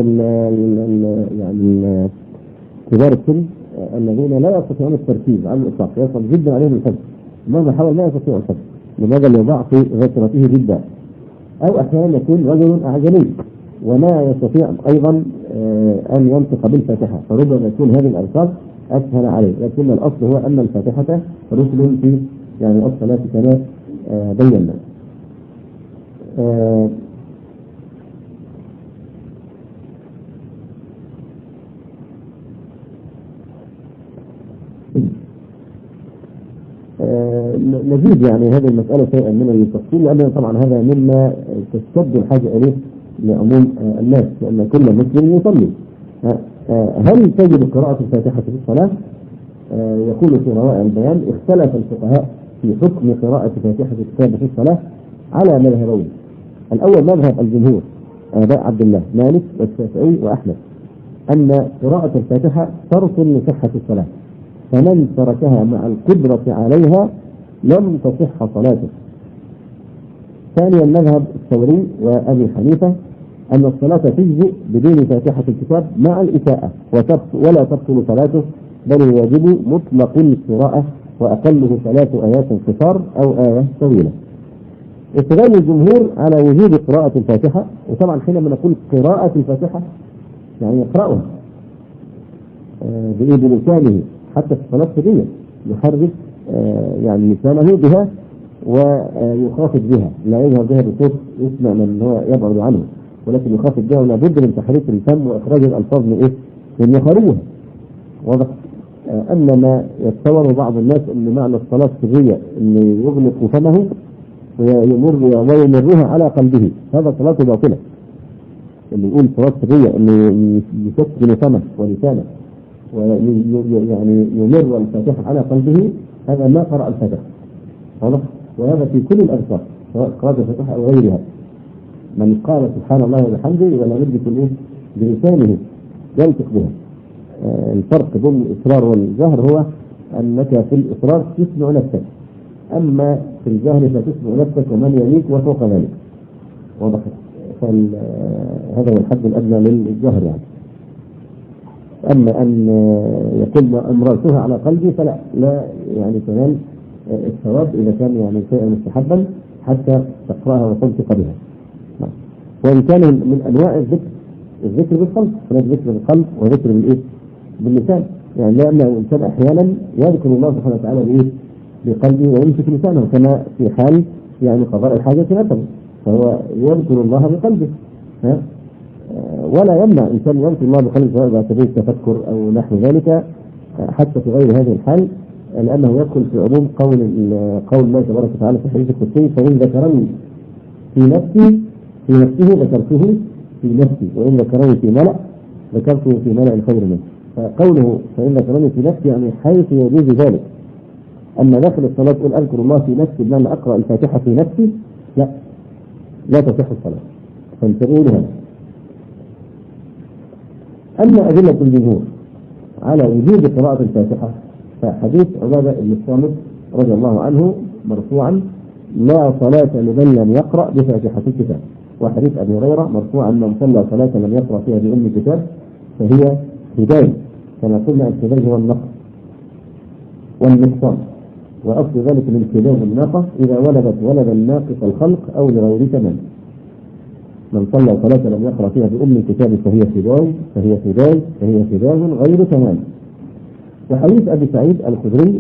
يعني كبار السن الذين لا يستطيعون التركيز على الإطلاق، يصعب جدا عليهم الحفظ، مهما حاول لا يستطيع الحفظ، لماذا؟ لضعف ذاكرته جدا. أو أحيانا يكون رجل أعجمي ولا يستطيع أيضا أن ينطق بالفاتحة، فربما يكون هذه الألفاظ أسهل عليه، لكن الأصل هو أن الفاتحة رسل في يعني الصلاة كما بينا. نزيد يعني هذه المسألة شيئا من التفصيل، لأن طبعا هذا مما تشتد الحاجة إليه لعموم الناس، لأن كل مسلم يصلي. هل تجب قراءة الفاتحة في الصلاة؟ يقول في روائع البيان: اختلف الفقهاء في حكم قراءة فاتحة الكتاب في الصلاة على مذهبين. الأول مذهب الجمهور آباء عبد الله مالك والشافعي وأحمد، أن قراءة الفاتحة شرط لصحة الصلاة، فمن تركها مع القدرة عليها لم تصح صلاته. ثانيا مذهب الثوري وأبي حنيفة أن الصلاة تجزئ بدون فاتحة الكتاب مع الإساءة ولا تبطل صلاته، بل الواجب مطلق القراءة وأقله 3 آيات قصار أو آية طويلة. استدل الجمهور على وجوب قراءة الفاتحة، وطبعا حينما نقول قراءة الفاتحة يعني يقرأها بلسانه، حتى في الصلاة السرية يحرك يعني لسانه بها ويخاطب بها، لا يظهر بها بصوت يسمع من هو يبعد عنه، ولكن يخاطب بها، ولا بد من تحريك الفم وإخراج الألفاظ من يخرجها. واضح؟ أما ما يتصور بعض الناس أن معنى الصلاة السرية أن يغلق فمه ويمرها على قلبه، هذا صلاة باطلة. اللي يقول صلاة سرية اللي يسكن فمه ولسانه ويعني يمر الفاتحة على قلبه، هذا ما قرأ الفاتحة. واضح؟ وهذا في كل الأذكار سواء قراءة الفاتحة أو غيرها. من قال سبحان الله وبحمده ولا يدرك بلسانه ينطق بها. الفرق بين الإصرار والجهر هو أنك في الإصرار تسمع نفسك، أما في الجهر فتسمع نفسك ومن يليك وفوق ذلك. واضح؟ هذا هو الحد الأدنى للجهر يعني. أما أن يقول أمررتها على قلبي فلا، لا يعني تنال الثواب إذا كان يعني شيئا مستحبا حتى تقرأها وتنطق بها. وإن كان من أنواع الذكر بالقلب، هناك ذكر بالقلب وذكر بالإيه؟ باللسان. يعني لأن الإنسان أحيانا يذكر الله سبحانه وتعالى بإيه؟ بقلبه ويمسك لسانه، كما في حال يعني قضاء الحاجة مثلا، فهو يذكر الله بقلبه. ولا يمنع إنسان يذكر الله بقلبه سواء على سبيل التفكر أو نحو ذلك حتى في غير هذه الحال، لأنه يدخل في عموم قول الله تبارك وتعالى في الحديث القدسي: فإن ذكرني في نفسه ذكرته في نفسي، وإن ذكرني في ملأ ذكرته في ملأ خير منه. فقوله فإن ذكرني في نفسي يعني حيث يجوز ذلك. أما داخل الصلاة تقول أذكر الله في نفسي بمعنى أقرأ الفاتحة في نفسي، لا تصح الصلاة، فانتبهوا لها. أما أدلة الجمهور على وجوب قراءة الفاتحة فحديث عبادة بن الصامت رضي الله عنه مرفوعا: لا صلاة لمن لم يقرأ بفاتحة الكتاب. وحديث أبي هريرة مرفوعا: من صلى صلاة لم يقرأ فيها بأم الكتاب فهي هداية. كما قلنا الهداية هو النقص والنقصان، وأصل ذلك من كلاب الناقة إذا ولدت ولدا ناقص الخلق أو لغير تمام. من صلى صلاة لم يقرأ فيها بأم الكتاب فهي هداية غير تمام. وحديث أبي سعيد الخدري: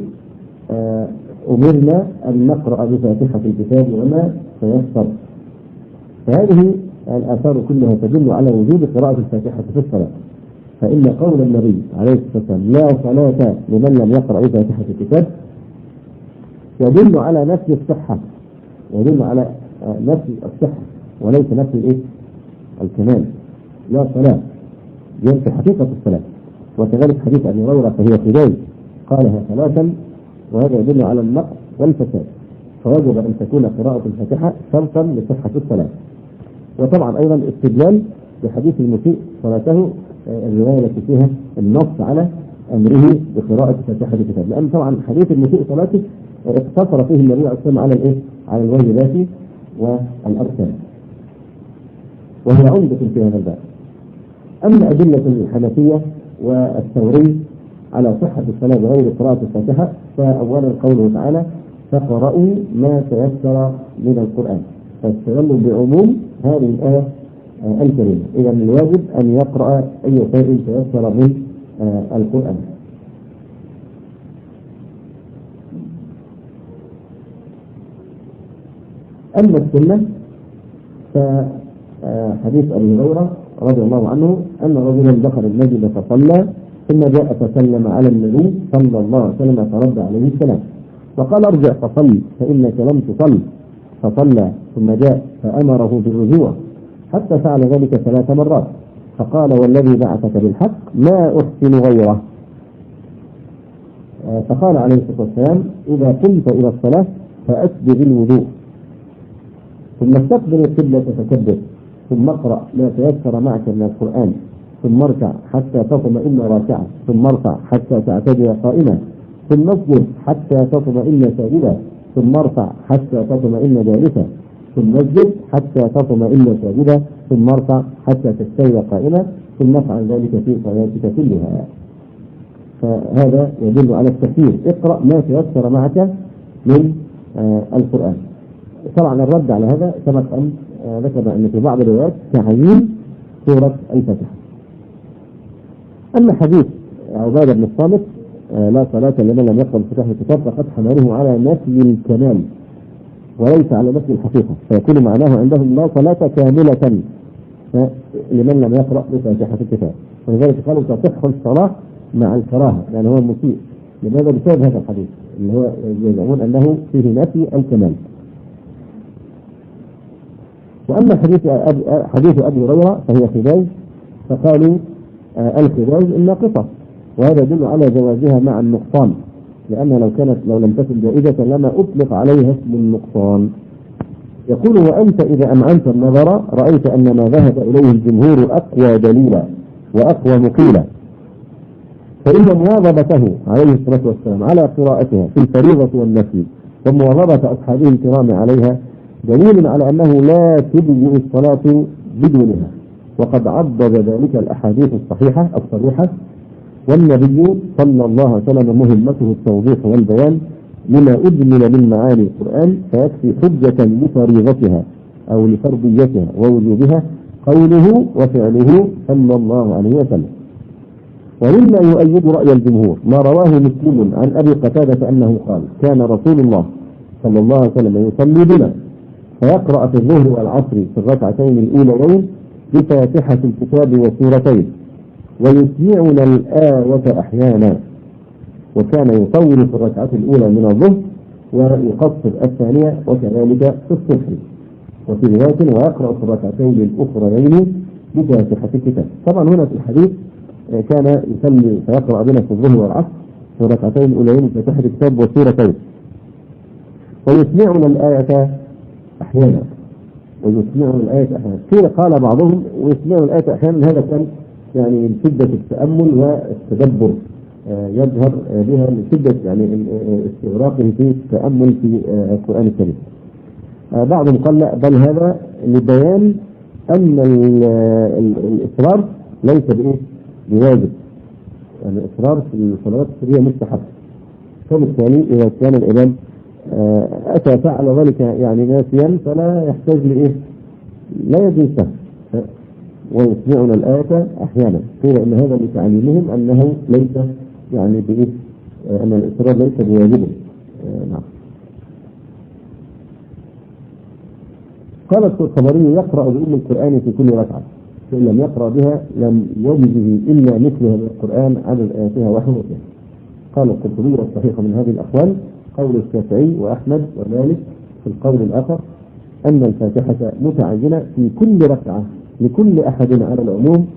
أمرنا أن نقرأ بفاتحة الكتاب وما تيسر. فهذه الآثار كلها تدل على وجوب قراءة الفاتحة في الصلاة. فإن قول النبي عليه الصلاة والسلام: لا صلاة لمن لم يقرأ بفاتحة الكتاب يدل على نفي الصحة، يدل على نفي الصحة وليس نفي الكمال. لا صلاة ينفي حقيقة الصلاة. وكذلك حديث أبي هريرة فهي هداية قالها ثلاثا، وهذا يدل على النقص والفساد. فوجب أن تكون قراءة الفاتحة شرطا لصحة الصلاة. وطبعا أيضا استدلال بحديث المسيء صلاته، الرواية التي فيها النص على أمره بقراءة فاتحة الكتاب، لأن طبعا حديث المسيء صلاته اقتصر فيه النبي عليه الصلاة والسلام على الواجبات والأركان، وهي عمدة في هذا الباب. أما أدلة الحنفية والثوري على صحة الصلاة بغير قراءة الفاتحة، فأولا قوله تعالى: فقرأوا ما تيسر من القرآن، فاستدلوا بعموم هذه الآية الكريمة. إذا الواجب أن يقرأ أي شيء تيسر من القرآن. أما السنة فحديث أبي هريرة رضي الله عنه أن رجلا دخل المسجد فصلى، ثم جاء فسلم على النبي صلى الله عليه وسلم فرد عليه السلام، فقال: ارجع فصل فإنك لم تصل. فصلى ثم جاء فأمره بالرجوع حتى فعل ذلك 3 مرات، فقال: والذي بعثك بالحق ما أحسن غيره. فقال عليه الصلاة والسلام: إذا قمت إلى الصلاة فأسبغ الوضوء، ثم استقبل القبلة فكبر، ثم اقرأ ما تيسر معك من القرآن، ثم اركع حتى تطمئن راكعا، ثم ارفع حتى تعتدل قائما، ثم اسجد حتى تطمئن ساجدا، ثم ارفع حتى تطمئن جالسا، ثم اسجد حتى تطمئن ساجدا، ثم ارفع حتى تستوي قائما، ثم افعل ذلك في صلاتك كلها. فهذا يدل على التكفير: اقرأ ما تيسر معك من القرآن. طبعا الرد على هذا سبق أن ذكر أن في بعض الروايات تعيين سورة الفاتحة. أما حديث عبادة بن الصامت: لا صلاة لمن لم يقرأ بفاتحة الكتاب، فقد حمله على نفي الكمال وليس على نفي الحقيقة، فيكون معناه عندهم لا صلاة كاملة لمن لم يقرأ بفاتحة الكتاب. ولذلك قالوا تصح الصلاة مع الكراهة، يعني هو المسيء. لماذا؟ بسبب هذا الحديث اللي هو يزعمون أنه فيه نفي الكمال. وأما حديث أبي هريرة فهي خداج، فقالوا الخداج الناقصة، وهذا يدل على جوازها مع النقصان، لأن لو لم تكن جائزة لما أطلق عليها اسم النقصان. يقول وأنت إذا أمعنت النظر رأيت أن ما ذهب إليه الجمهور أقوى دليلا وأقوى مقيلا، فإن مواظبته عليه الصلاة والسلام على قراءتها في الفريضة والنفل ومواظبة أصحابه الكرام عليها دليل على أنه لا تجزئ الصلاة بدونها، وقد عضد ذلك الأحاديث الصحيحة الصريحة، والنبي صلى الله عليه وسلم مهمته التوضيح والبيان لما أجمل من معاني القرآن، فيكفي حجة لفريضتها أو لفرضيتها ووجوبها قوله وفعله صلى الله عليه وسلم. ومما يؤيد رأي الجمهور ما رواه مسلم عن أبي قتادة أنه قال كان رسول الله صلى الله عليه وسلم يصلي بنا فيقرأ في الظهر والعصر في الركعتين الأوليين بفاتحة الكتاب وسورتين ويسمعنا الآية أحيانا، وكان يطول في الركعة الأولى من الظهر ويقصر الثانية، وكذلك في الصبح، وفي رواية ويقرأ في الركعتين الأخريين بفاتحة الكتاب. طبعا هنا في الحديث كان يصلي فيقرأ بنا في الظهر والعصر في الركعتين الأوليين بفاتحة الكتاب وسورتين ويسمعنا الآية أحيانا، ويسمعنا الآية أحيانا. قيل قال بعضهم ويسمعنا الآية أحيانا، هذا كان يعني من شدة التأمل والتدبر يظهر بها من شدة يعني استغراقه في التأمل في القرآن الكريم. بعضهم قال لا، بل هذا لبيان أن الإصرار ليس بواجب، يعني الإصرار في الصلوات السرية مستحب. فبالتالي إذا كان الإمام أتى فعل ذلك يعني ناسيا فلا يحتاج لا يجوز، ويسمعنا الآية أحيانا. قيل إن هذا لتعليمهم أنه ليس يعني أن الإصرار ليس بواجب. نعم. قال الطبري يقرأ بأم القرآن في كل ركعة، فإن لم يقرأ بها لم يجده إلا مثلها من القرآن عدد آياتها وحروفها. قال القرطبي والصحيح من هذه الأقوال قول الشافعي وأحمد ومالك في القول الآخر أن الفاتحة متعينة في كل ركعة لكل أحد على العموم.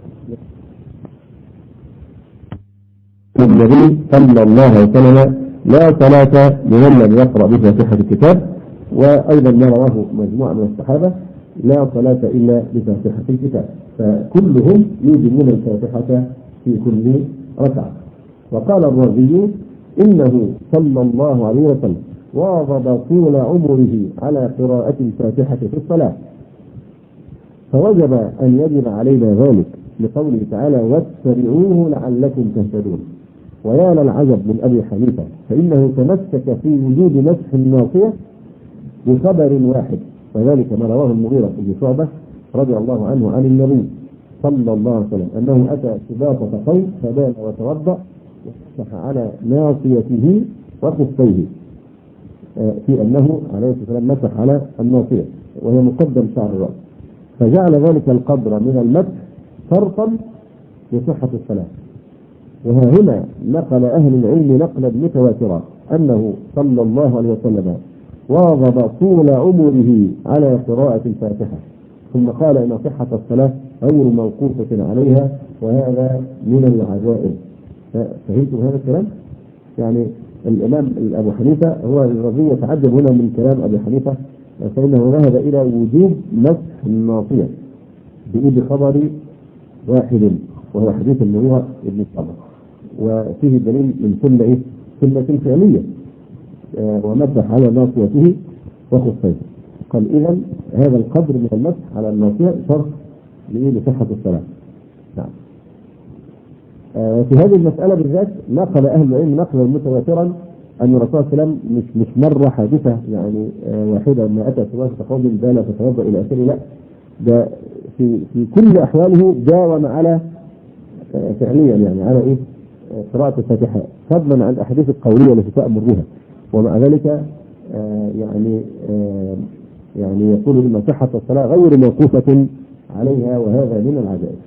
النبي صلى الله عليه وسلم لا صلاة لمن لم يقرأ بفاتحة الكتاب، وأيضا ما رواه مجموعة من الصحابة لا صلاة إلا بفاتحة الكتاب، فكلهم يوجبون الفاتحة في كل ركعة. وقال الرازي إنه صلى الله عليه وسلم واظب طول عمره على قراءة الفاتحة في الصلاة، فوجب أن يجب علينا ذلك لقوله تعالى واتبعوه لعلكم تهتدون. ويا للعجب من أبي حنيفة، فإنه تمسك في وجود مسح الناصية بخبر واحد، وذلك ما رواه المغيرة بن شعبة رضي الله عنه عن النبي صلى الله عليه وسلم أنه أتى سباطة قوم فبال وتوضأ ومسح على ناصيته وخفيه، في أنه عليه الصلاة والسلام مسح على الناصية وهي مقدم شعر الرأس، فجعل ذلك القدر من المسح شرطا لصحة الصلاة. وها هنا نقل أهل العلم نقلا متواترا أنه صلى الله عليه وسلم واظب طول عمره على قراءة الفاتحة، ثم قال إن صحة الصلاة غير موقوفة عليها، وهذا من العجائب. فهمتم هذا الكلام؟ يعني الإمام أبو حنيفة هو الذي يتعجب هنا من كلام أبي حنيفة، فإنه ذهب إلى وجوب مسح الناصية بخبر واحد وهو حديث المغيرة بن شعبة، وفيه دليل من سنة فعلية ومسح على ناصيته وخفيه. قال إذا هذا القدر من المسح على الناصية شرط لصحة الصلاة. نعم. في هذه المسألة بالذات نقل أهل العلم نقلا متواترا أن الرسول صلى الله عليه وسلم مش مرة حادثة يعني واحدة ما أتى سواء تقوم بال فتوضأ إلى آخره، لا، ده في كل أحواله داوم على فعليا يعني على قراءة الفاتحة، فضلا عن الأحاديث القولية التي تأمر بها. ومع ذلك يعني يقول إن صحة الصلاة غير موقوفة عليها، وهذا من العجائب.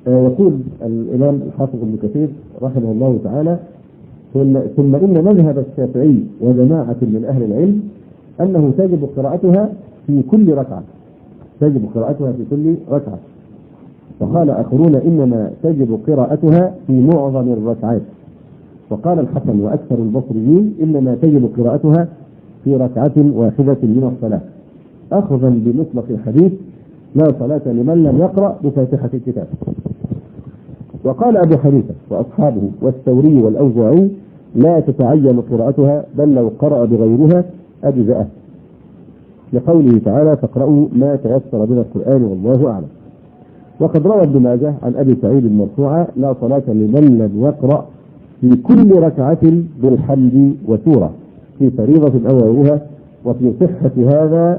يقول الإمام الحافظ ابن كثير رحمه الله تعالى: ثم إن مذهب الشافعي وجماعة من أهل العلم أنه تجب قراءتها في كل ركعة، تجب قراءتها في كل ركعة. وقال آخرون إنما تجب قراءتها في معظم الركعات. وقال الحسن وأكثر البصريين إنما تجب قراءتها في ركعة واحدة من الصلاة، أخذا بمطلق الحديث: لا صلاة لمن لم يقرأ بفاتحة الكتاب. وقال أبو حنيفة وأصحابه والثوري والأوزاعي: لا تتعين قراءتها، بل لو قرأ بغيرها أجزأه، لقوله تعالى: فاقرأوا ما تيسر من القرآن والله أعلم. وقد روى ابن ماجه عن أبي سعيد مرفوعا: لا صلاة لمن لم يقرأ في كل ركعة بالحمد وسورة في فريضة أو غيرها. وفي صحة هذا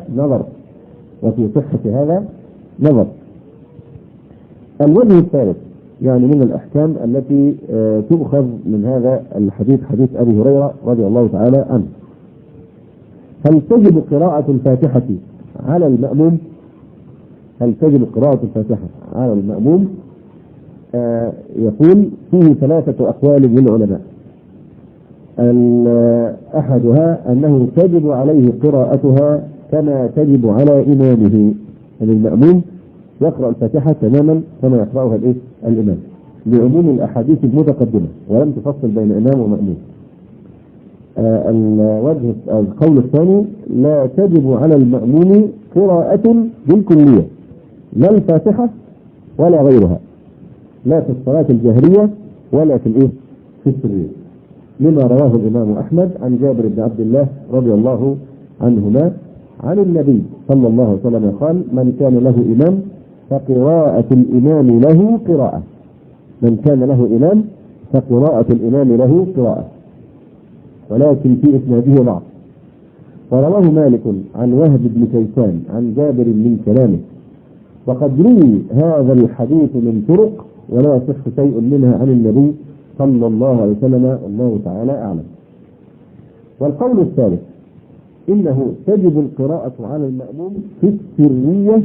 نظر. الوجه الثالث يعني من الأحكام التي تؤخذ من هذا الحديث، حديث أبي هريرة رضي الله تعالى عنه: هل تجب قراءة الفاتحة على المأموم؟ هل تجب قراءة الفاتحة على المأموم؟ يقول فيه ثلاثة أقوال للعلماء. أحدها أنه تجب عليه قراءتها كما تجب على إمامه، يعني المأموم يقرأ الفاتحة تماما كما يقرأها الإمام، لعموم الأحاديث المتقدمة، ولم تفصل بين إمام ومأموم. القول الثاني: لا تجب على المأموم قراءة بالكلية، لا الفاتحة ولا غيرها، لا في الصلاة الجهرية ولا في السرية، لما رواه الإمام أحمد عن جابر بن عبد الله رضي الله عنهما عن النبي صلى الله عليه وسلم قال: من كان له إمام فقراءة الإمام له قراءة، من كان له إمام فقراءة الإمام له قراءة، ولكن في إسناده ضعف. ورواه مالك عن وهب بن كيسان عن جابر من كلامه. وقد روي هذا الحديث من طرق ولا يصح شيء منها عن النبي صلى الله عليه وسلم، الله تعالى أعلم. والقول الثالث: إنه تجب القراءة على المأموم في السرية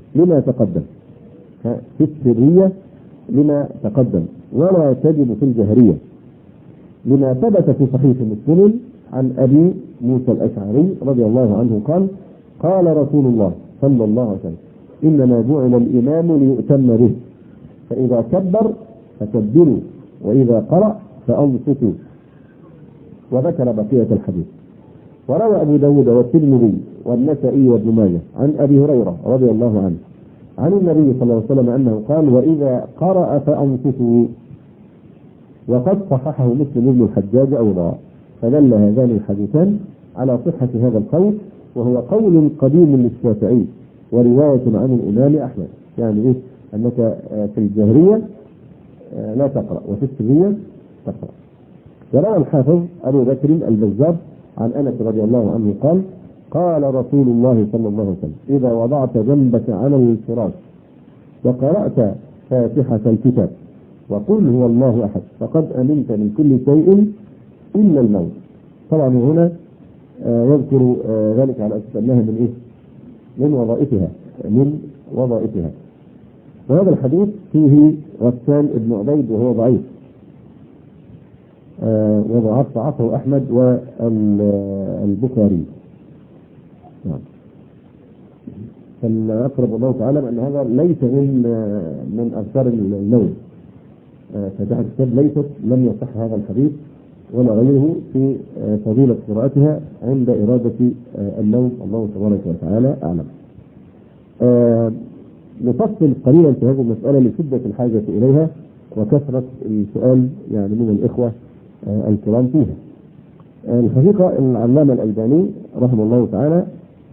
لما تقدم، ولا تجب في الجهرية، لما ثبت في صحيح مسلم عن أبي موسى الأشعري رضي الله عنه قال: قال رسول الله صلى الله عليه وسلم: إنما جعل الإمام ليؤتم به، فإذا كبر فكبروا، وإذا قرأ فأنصتوا. وذكر بقية الحديث. وروى أبو داود والترمذي والنسائي وابن ماجه عن أبي هريرة رضي الله عنه عن النبي صلى الله عليه وسلم أنه قال: وإذا قرأ فأنصتوا. وقد صححه مسلم بن الحجاج أيضا. فدل هذان الحديثان على صحة هذا القول، وهو قول قديم للشافعي ورواية عن الإمام أحمد، يعني أنك في الجهرية لا تقرأ وفي السرية تقرأ. وروى الحافظ أبو بكر البزار عن أنس رضي الله عنه قال: قال رسول الله صلى الله عليه وسلم: إذا وضعت جنبك على الفراش وقرأت فاتحة الكتاب وقل هو الله أحد فقد أمنت من كل شيء إلا الموت. طبعا هنا يذكر ذلك على أساس أنها من وظائفها. وهذا الحديث فيه غسان ابن عبيد وهو ضعيف، وضعفه أحمد والبخاري. فالأقرب الله تعالى أن هذا ليس من أذكار النوم. فاتحة الكتاب لم يصح هذا الحديث ولا غيره في فضيلة قراءتها عند إرادة النوم، الله تبارك وتعالى أعلم. نفصل قليلا في هذه المسألة لشدة الحاجة إليها وكثرة السؤال يعني من الإخوة الكرام فيها. الحقيقة العلامة الألباني رحمه الله تعالى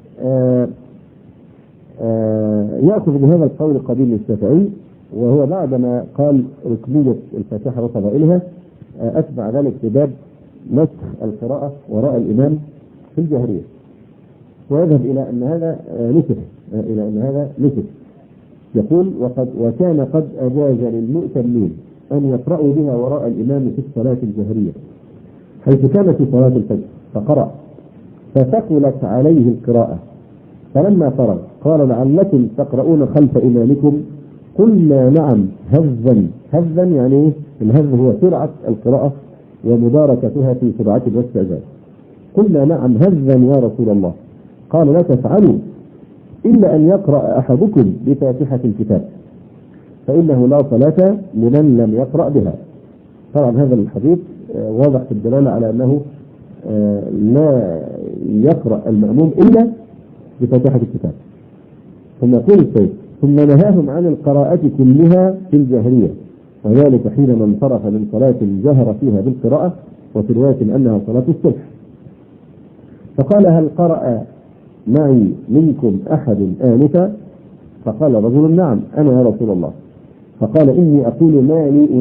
يأخذ بهذا القول القديم للشافعي، وهو بعدما قال ركنية الفاتحة وفضائلها أتبع ذلك بباب نسخ القراءة وراء الإمام في الجهرية، ويذهب إلى أن هذا نسخ. يقول: وكان قد أجاز للمؤتمين أن يقرأوا بها وراء الإمام في الصلاة الجهرية، حيث كان في صلاة الفجر فقرأ فثقلت عليه القراءة، فلما فرغ قال: لعلكم تقرؤون خلف إمامكم قلنا نعم هذا يعني إيه؟ الهذ هو سرعة القراءة ومباركتها في سرعة واستعجال. قلنا نعم هذا يا رسول الله. قال لا تفعلوا إلا أن يقرأ أحدكم بفاتحة الكتاب فإنه لا صلاة لمن لم يقرأ بها. طبعا هذا الحديث واضح في الدلالة على أنه لا يقرأ المأموم إلا بفاتحة الكتاب. ثم يقول السيد ثم نهاهم عن القراءة كلها في الجاهلية، وذلك حينما انصرف من صلاة جهر فيها بالقراءة، وفي رواية أنها صلاة الصبح. فقال هل قرأ معي منكم أحد آنفا؟ فقال رجل نعم أنا يا رسول الله. فقال إني أقول ما لي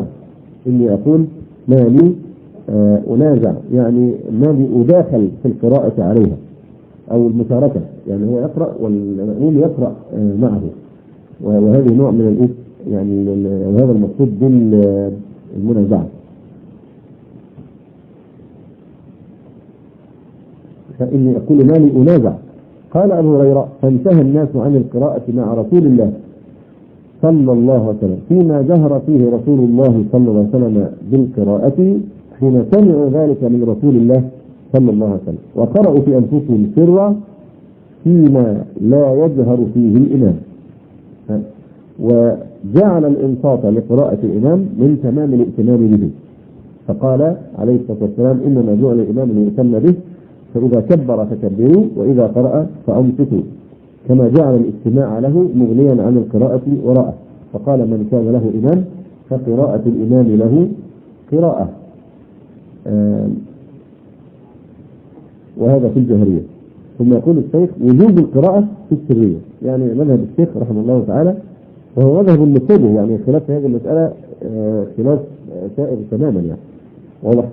أنازع يعني ما لي أداخل في القراءة عليها أو المشاركة، يعني هو يقرأ والمأموم يقرأ معه، وهذه نوع من الإيه يعني وهذا المقصود بالمنازعة. فإني أقول ما لي أنازع. قال أبو هريرة فانتهى الناس عن القراءة مع رسول الله صلى الله عليه وسلم فيما جهر فيه رسول الله صلى الله عليه وسلم بالقراءة حين سمعوا ذلك من رسول الله صلى الله عليه وسلم، وقرأوا في أنفسهم سرا فيما لا يجهر فيه الإمام، وجعل الإنصات لقراءة الإمام من تمام الائتمام به. فقال عليه الصلاة والسلام إنما جعل الإمام ليؤتم به، فإذا كبر فكبروا وإذا قرأ فأنصتوا، كما جعل الاستماع له مغنيا عن القراءة وراءه. فقال من كان له إمام فقراءة الإمام له قراءة. وهذا في الجهرية. ثم يقول الشيخ وجوب القراءة في السرية، يعني مذهب الشيخ رحمه الله تعالى وهو مذهب مشابه، يعني خلاف هذه المسألة خلاف سائر تماما، يعني واضح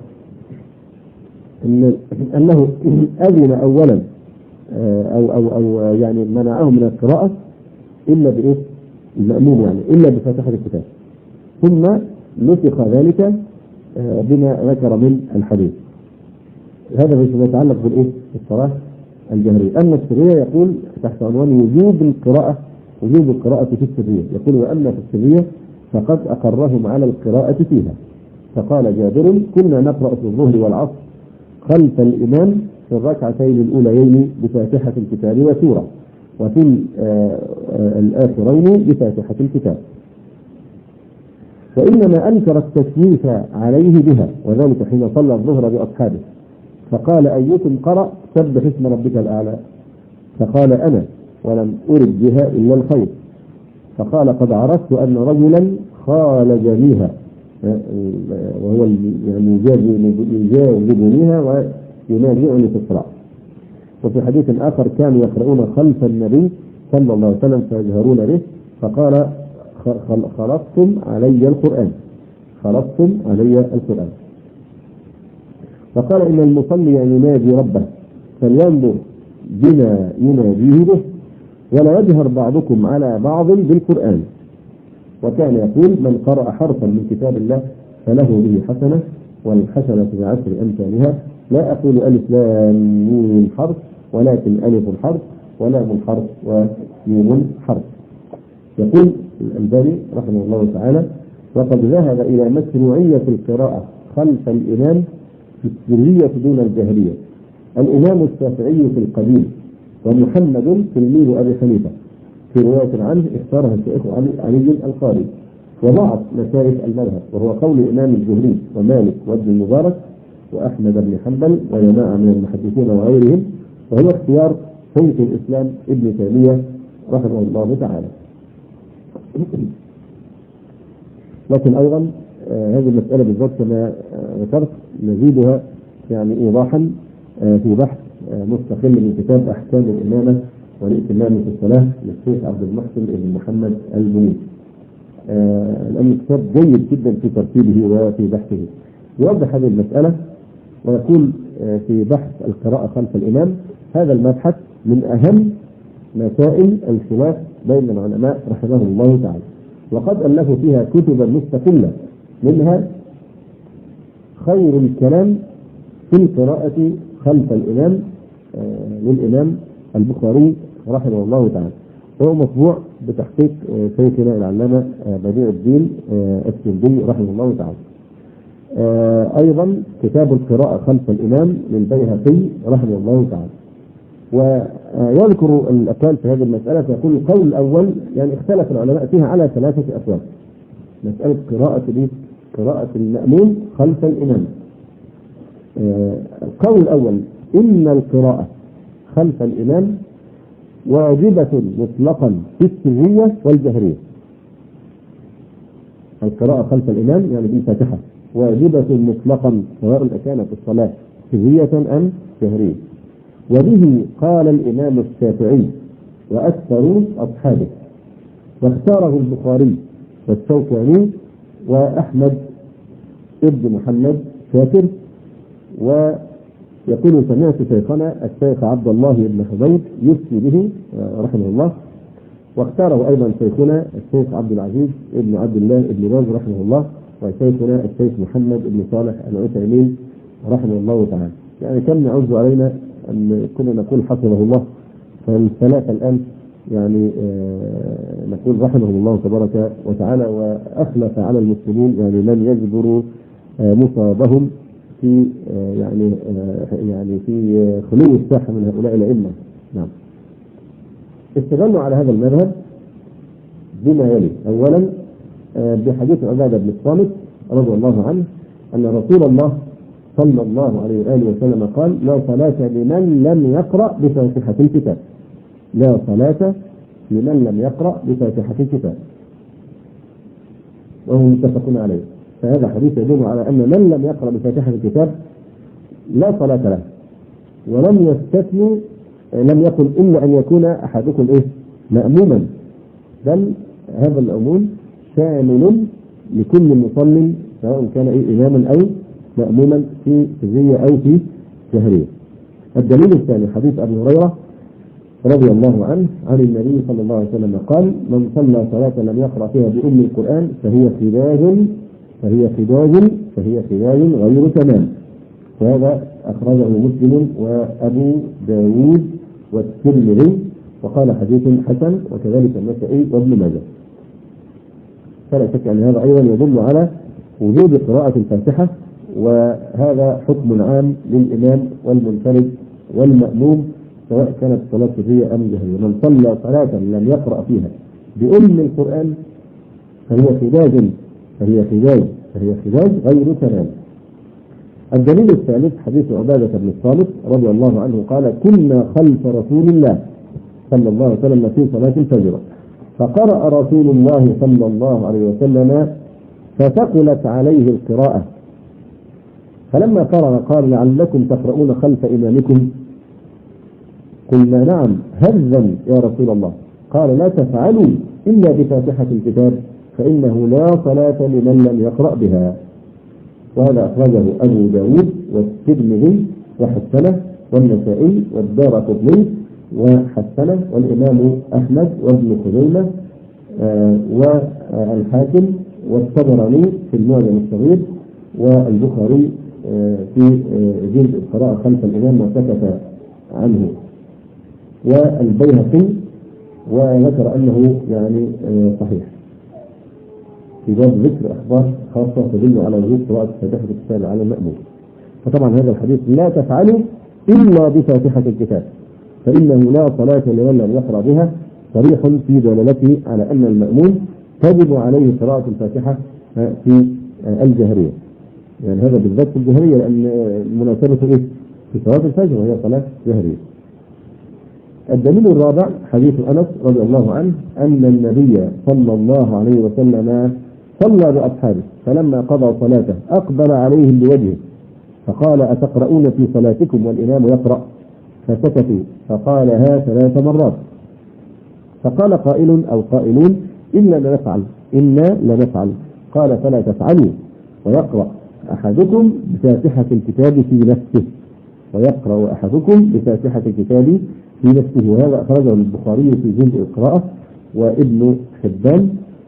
أنه أذن أولا أو يعني منعه من القراءة إلا بإيه المأموم، يعني إلا بفاتحة الكتاب، ثم نسخ ذلك بما ذكر من الحديث. هذا فيما يتعلق بالإيه الصلاة الجهرية. أما السرية يقول تحت عنوان وجوب القراءة في السرية، يقول وأما في السرية فقد أقرهم على القراءة فيها. فقال جابر كنا نقرأ في الظهر والعصر خلف الإمام في الركعتين الأوليين بفاتحة الكتاب وسورة، وفي الآخرين بفاتحة الكتاب. وإنما أنكر التسويف عليه بها، وذلك حين صلى الظهر بأصحابه فقال أيكم قرأ سبح اسم ربك الأعلى؟ فقال أنا، ولم أرد بها إلا الخير. فقال قد عرفت أن رجلا خالجنيها، وهو يعني يجاذبنيها وينازعني في الصلاة. وفي حديث آخر كانوا يقرؤون خلف النبي صلى الله عليه وسلم فيجهرون به، فقال خلصتم علي القرآن. فقال إن المصلي ينادي ربه فلينظر بما يناديه به، ولا يجهر بعضكم على بعض بالقرآن. وكان يقول من قرأ حرفا من كتاب الله فله به حسنة، والحسنة بعشر أمثالها، لا أقول ألف لام ميم حرف، ولكن ألف حرف ولام حرف وميم حرف. يقول الألباني رحمه الله تعالى وقد ذهب إلى مشروعية القراءة خلف الإمام في السرية دون الجهرية الإمام الشافعي في القديم، ومحمد تلميذ أبي حنيفة في رواية عنه اختارها الشيخ علي القاري، وضعف مشايخ المذهب، وهو قول الإمام الزهري ومالك وابن المبارك وأحمد بن حنبل وجماعة من المحدثين وغيرهم، وهو اختيار شيخ الإسلام ابن تيمية رحمه الله تعالى. لكن أيضا هذه المسألة بالضبط كما ذكرت نزيدها يعني إيضاحا في بحث مستقل من كتاب أحكام الإمامة والائتمام في الصلاة للشيخ عبد المحسن بن محمد البني. لأن الكتاب جيد جدا في ترتيبه وفي بحثه، يوضح هذه المسألة ويقول في بحث القراءة خلف الإمام هذا المبحث من أهم مسائل الخلاف بين العلماء رحمهم الله تعالى، وقد ألفوا فيها كتبا مستقلة، منها خير الكلام في القراءة خلف الإمام للإمام البخاري رحمه الله تعالى، هو مطبوع بتحقيق شيخنا العلامة بديع الدين السندي رحمه الله تعالى. أيضا كتاب القراءة خلف الإمام للبيهقي رحمه الله تعالى. ويذكر الأقوال في هذه المسألة، يقول القول الأول يعني اختلف العلماء فيها على 3 أقوال. مسألة قراءة المأموم خلف الإمام. القول الأول إن القراءة خلف الإمام واجبة مطلقا في السرية والجهرية. القراءة خلف الإمام يعني بالفاتحة واجبة مطلقا سواء كانت الصلاة سرية أم جهرية. وبه قال الإمام الشافعي وأكثر أصحابه، واختاره البخاري والشوكاني وأحمد ابن محمد شاكر. ويقول سمعت شيخنا الشيخ عبد الله بن حميد يفتي به رحمه الله، واختاره أيضا شيخنا الشيخ عبد العزيز بن عبد الله بن باز رحمه الله، وشيخنا الشيخ محمد بن صالح العثيمين رحمه الله تعالى. يعني كم يعز علينا أن كنا نقول حفظه الله، فالثلاثة الآن يعني نقول رحمه الله تبارك وتعالى، وأخلف على المسلمين يعني لم يجبروا مصابهم في يعني في خلو الساحة من هؤلاء الأئمة. نعم. استدلوا على هذا المذهب بما يلي: أولا بحديث عبادة بن الصامت رضي الله عنه أن رسول الله صلى الله عليه وآله وسلم قال: لا صلاة لمن لم يقرأ بفاتحة الكتاب. لا صلاة لمن لم يقرأ بفاتحة الكتاب، وهو متفق عليه. فهذا حديث يدل على أن من لم يقرأ بفاتحة الكتاب لا صلاة له، ولم يستثني، لم يقل إلا أن يكون أحدكم مأموما، بل هذا الأمور شامل لكل مصل سواء كان إماما أو مأموما في سرية أو في جهرية. الدليل الثاني حديث أبي هريرة رضي الله عنه عن النبي صلى الله عليه وسلم قال: من صلى صلاة لم يقرأ فيها بأم القرآن فهي خداج غير تمام. وهذا أخرجه مسلم وأبو داود والترمذي، وقال حديث حسن، وكذلك النسائي وابن ماجه. فلا شك أن هذا أيضا يدل على وجوب قراءة الفاتحة، وهذا حكم عام للإمام والمنفرد والمأموم سواء كانت صلاة سرية أم جهرية. من صلى صلاة لم يقرأ فيها بأم القرآن فهي خداج غير تمام. الدليل الثالث حديث عبادة بن الصامت رضي الله عنه قال: كنا خلف رسول الله صلى الله عليه وسلم في صلاة الفجر، فقرأ رسول الله صلى الله عليه وسلم فثقلت عليه القراءة، فلما قرأ قال: لعلكم تقرؤون خلف إمامكم؟ قلنا: نعم، هزا يا رسول الله. قال: لا تفعلوا إلا بفاتحة الكتاب، فإنه لا صلاة لمن لم يقرأ بها. وهذا أخرجه أبو داود والترمذي وحسنه، والنسائي والدارقطني وحسنه، والإمام أحمد وابن خزيمة والحاكم والطبراني في المعجم الصغير، والبخاري في جلد القراءة خلف الإمام وسكت عنه، والبيهقي وذكر أنه يعني صحيح في باب ذكر أخبار خاصة تدل على وجوب قراءة فاتحة الكتاب على المأموم. فطبعا هذا الحديث لا تفعلوا إلا بفاتحة الكتاب فإنه لا صلاة لمن لم يقرأ بها صريح في دلالته على أن المأموم تجب عليه قراءة الفاتحة في الجهرية. يعني هذا بالذات في الجهرية لأن مناسبة في صلاة الفجر وهي صلاة جهرية. الدليل الرابع حديث أنس رضي الله عنه أن النبي صلى الله عليه وسلم صلى بأصحابه، فلما قضى صلاته أقبل عليهم بوجهه فقال: أتقرؤون في صلاتكم والإمام يقرأ؟ فسكتوا، فقالها 3 مرات. فقال قائل أو قائلون: إنا لنفعل. قال: فلا تفعلوا، ويقرأ أحدكم بفاتحة الكتاب في نفسه وهذا أخرجه البخاري في جزء القراءة وابن حبان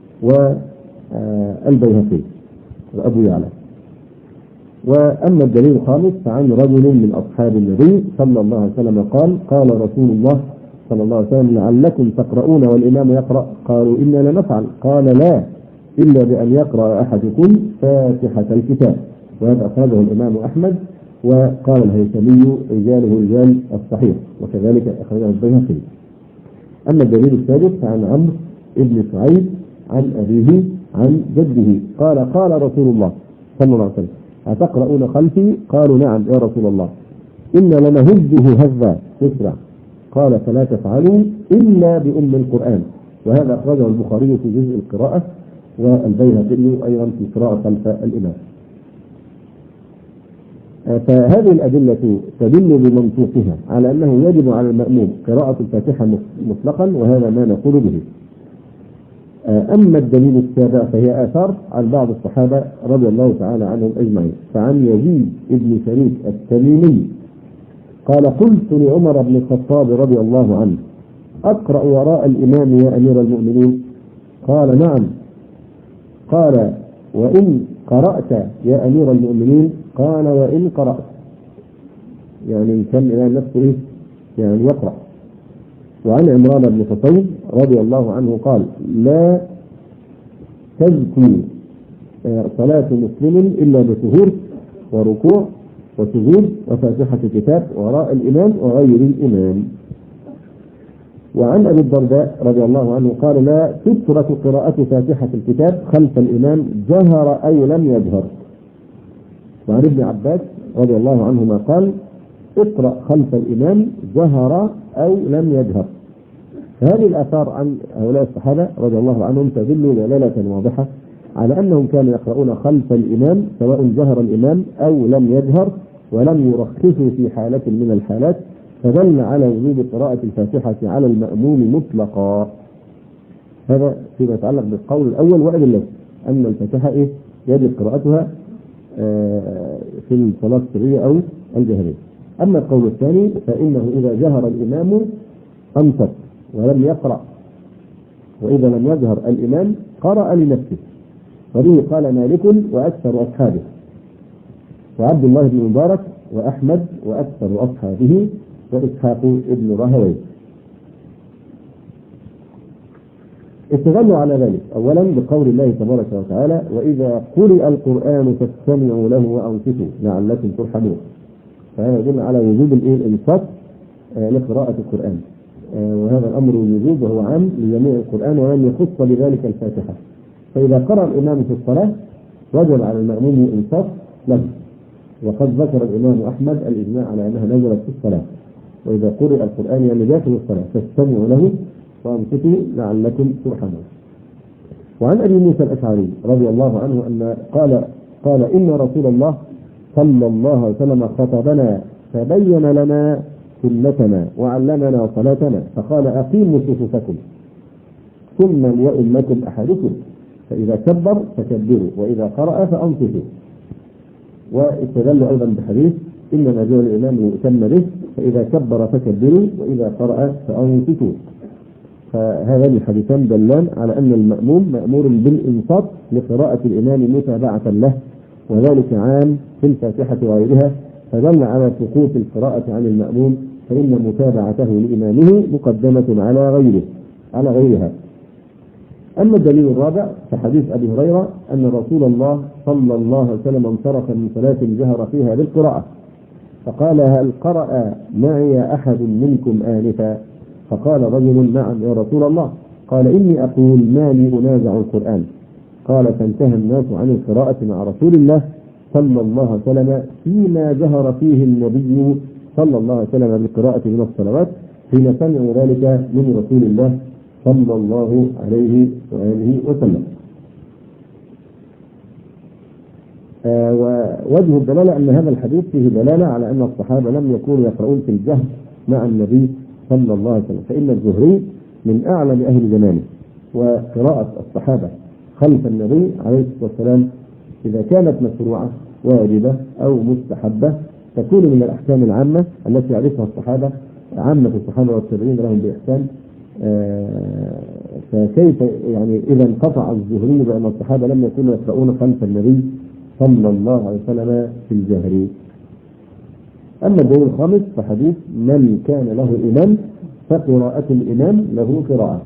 والبيهقي وأبو يعلى. وأما الدليل الخامس فعن رجل من أصحاب النبي صلى الله عليه وسلم قال: قال رسول الله صلى الله عليه وسلم لعلكم تقرؤون والإمام يقرأ؟ قالوا إنا لنفعل. قال لا، إلا بأن يقرأ أحدكم فاتحة الكتاب. وهذا أخرجه الإمام أحمد، وقال الهيثمي رجاله رجال الصحيح، وكذلك أخرجه البيهقي. أما الدليل الثالث فعن عمرو بن سعيد عن أبيه عن جده قال قال رسول الله صلى الله عليه وسلم أتقرؤون خلفي؟ قالوا نعم يا رسول الله، إن لنهزه هزا تسرع. قال فلا تفعلوا إلا بأم القرآن. وهذا أخرجه البخاري في جزء القراءة، والبيهقي أيضا في قراءة خلف الإمام. فهذه الأدلة تدل بمنطوقها على أنه يجب على المأموم قراءة الفاتحة مطلقا، وهذا ما نقول به. أما الدليل السابع فهي آثار عن بعض الصحابة رضي الله تعالى عنهم أجمعين. فعن يزيد بن شريك التميمي قال قلت لعمر بن الخطاب رضي الله عنه أقرأ وراء الإمام يا أمير المؤمنين؟ قال نعم. قال وإن قرأت يا أمير المؤمنين؟ قال وإن قرأت، يعني كان الإمام نفسه يعني يقرأ. وعن عمران بن حصين رضي الله عنه قال لا تزكي صلاة مسلم إلا بسهور وركوع وسجود وفاتحة الكتاب وراء الإمام وغير الإمام. وعن أبي الدرداء رضي الله عنه قال لا تترك قراءة فاتحة الكتاب خلف الإمام جهر أو لم يجهر. وعن ابن عباس رضي الله عنهما قال اقرأ خلف الإمام جهر أو لم يجهر. فهذه الآثار عن هؤلاء الصحابة رضي الله عنهم تدل دلالة واضحة على أنهم كانوا يقرؤون خلف الإمام سواء جهر الإمام أو لم يجهر، ولم يرخصوا في حالة من الحالات، فدل على وجوب قراءة الفاتحة على المأموم مطلقا. هذا فيما يتعلق بالقول الأول وأدلة أن الفاتحة يجب قراءتها في الصلاة السرية أو الجهرية. أما القول الثاني فإنه إذا جهر الإمام أنصت ولم يقرأ، وإذا لم يجهر الإمام قرأ لنفسه، وبه قال مالك وأكثر أصحابه، وعبد الله بن مبارك وأحمد وأكثر أصحابه، وإسحاق ابن راهويه. استدلوا على ذلك أولا بقول الله تبارك وتعالى وإذا قرئ القرآن فاستمعوا له وأنصتوا لعلكم ترحمون. فهذا يدل على وجوب الإنصات لقراءة القرآن، وهذا الأمر وجوب وهو عام لجميع القرآن ولم يخص بذلك الفاتحة. فإذا قرأ الإمام في الصلاة وجب على المأموم الإنصات له، وقد ذكر الإمام أحمد الإجماع على أنها نزلت في الصلاة. وإذا قرئ القرآن يعني داخل الصلاة فاستمعوا له وأنصتوا لعلكم ترحمون. وعن أبي موسى الأشعري رضي الله عنه أن قال إن رسول الله صلى الله عليه وسلم خطبنا فبين لنا سنتنا وعلمنا صلاتنا، فقال أقيموا صفوفكم ثم ليؤمكم أحدكم، فإذا كبر فكبروا وإذا قرأ فأنصتوا. واستدلوا أيضا بحديث إنما جعل الإمام يؤتم به، فإذا كبر فكبروا وإذا قرأ فأنصتوا. فهذان الحديثان دلان على أن المأموم مأمور بالإنصات لقراءة الإمام متابعة له، وذلك عام في الفاتحة وغيرها، فدل على سقوط القراءة عن المأموم، فإن متابعته لإمامه مقدمة على غيرها. أما الدليل الرابع فحديث أبي هريرة أن رسول الله صلى الله عليه وسلم انصرف من صلاة جهر فيها بالقراءة، فقال هل قرأ معي أحد منكم آنفا؟ فقال رجل نعم يا رسول الله. قال إني أقول ما لي أنازع القرآن. قال فانتهى الناس عن القراءة مع رسول الله صلى الله عليه وسلم فيما جهر فيه النبي صلى الله عليه وسلم بالقراءة من الصلوات حين سمعوا ذلك من رسول الله صلى الله عليه وآله وسلم. ووجه الدلالة أن هذا الحديث فيه دلالة على أن الصحابة لم يكونوا يقرؤون في الجهر مع النبي صلى الله عليه وسلم، فإن الزهري من أعلم أهل زمانه، وقراءة الصحابة خلف النبي عليه الصلاة والسلام إذا كانت مشروعة واجبة أو مستحبة تكون من الأحكام العامة التي يعرفها الصحابة عامة الصحابة والتابعين لهم بإحسان. فكيف يعني إذا انقطع الزهري بأن الصحابة لم يكونوا يقرؤون خلف النبي صلى الله عليه وسلم في الجهر. أما الدليل الخامس فحديث من كان له إمام فقراءة الإمام له قراءة.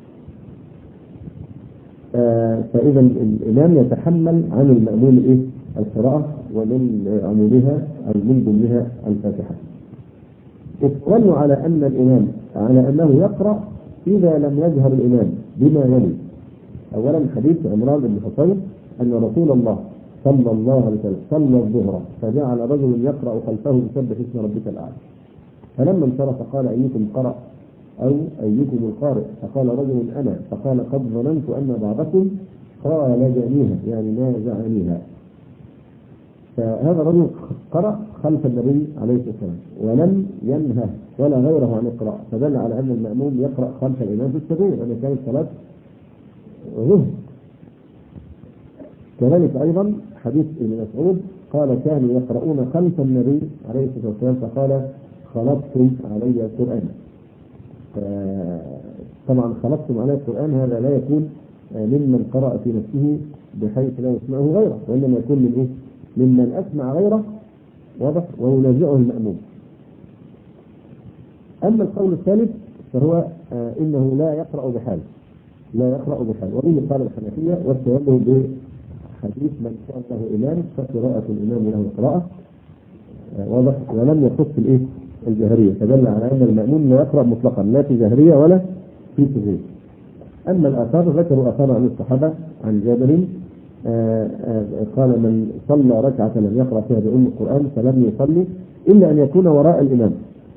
فإذا الإمام يتحمل عن المأموم القراءة، ومن عمودها أو من ضمنها الفاتحة. افترضوا على أن الإمام على أنه يقرأ إذا لم يجهر الإمام بما يلي. أولا حديث عمران بن حصين أن رسول الله صلى الله عليه وسلم صلى الظهر فجعل رجل يقرأ خلفه بسبح اسم ربك الأعلى، فلما انصرف قال أيكم قرأ أو أيكم القارئ؟ فقال رجل أنا، فقال قد ظننت أن بعضكم خالجنيها يعني نازعنيها. فهذا الرجل قرأ خلف النبي عليه الصلاة والسلام ولم ينهه ولا غيره عن القراءة، فدل على أن المأموم يقرأ خلف الإمام في السبيل، أن كانت صلاة ظهر. كذلك أيضا حديث ابن مسعود قال كانوا يقرؤون خلف النبي عليه الصلاة والسلام فقال خلطتم علي القرآن. طبعا خلطتم علي القرآن هذا لا يكون ممن قرأ في نفسه بحيث لا يسمعه غيره، وإنما يكون من ممن أسمع غيره، واضح، وينازعه المأموم. أما القول الثالث فهو إنه لا يقرأ بحال، لا يقرأ بحال، وبه قال الحنفية واستدلوا بحديث من كان له إمام فقراءة الإمام له قراءة، واضح، ولم يخص الجهرية، فدل على أن المأموم لا يقرأ مطلقا لا في جهرية ولا في سرية. أما الآثار ذكروا آثار عن الصحابة عن جابر قال من صلى ركعة لم يقرأ فيها بأم القرآن فلم يصلي إلا أن يكون وراء الإمام.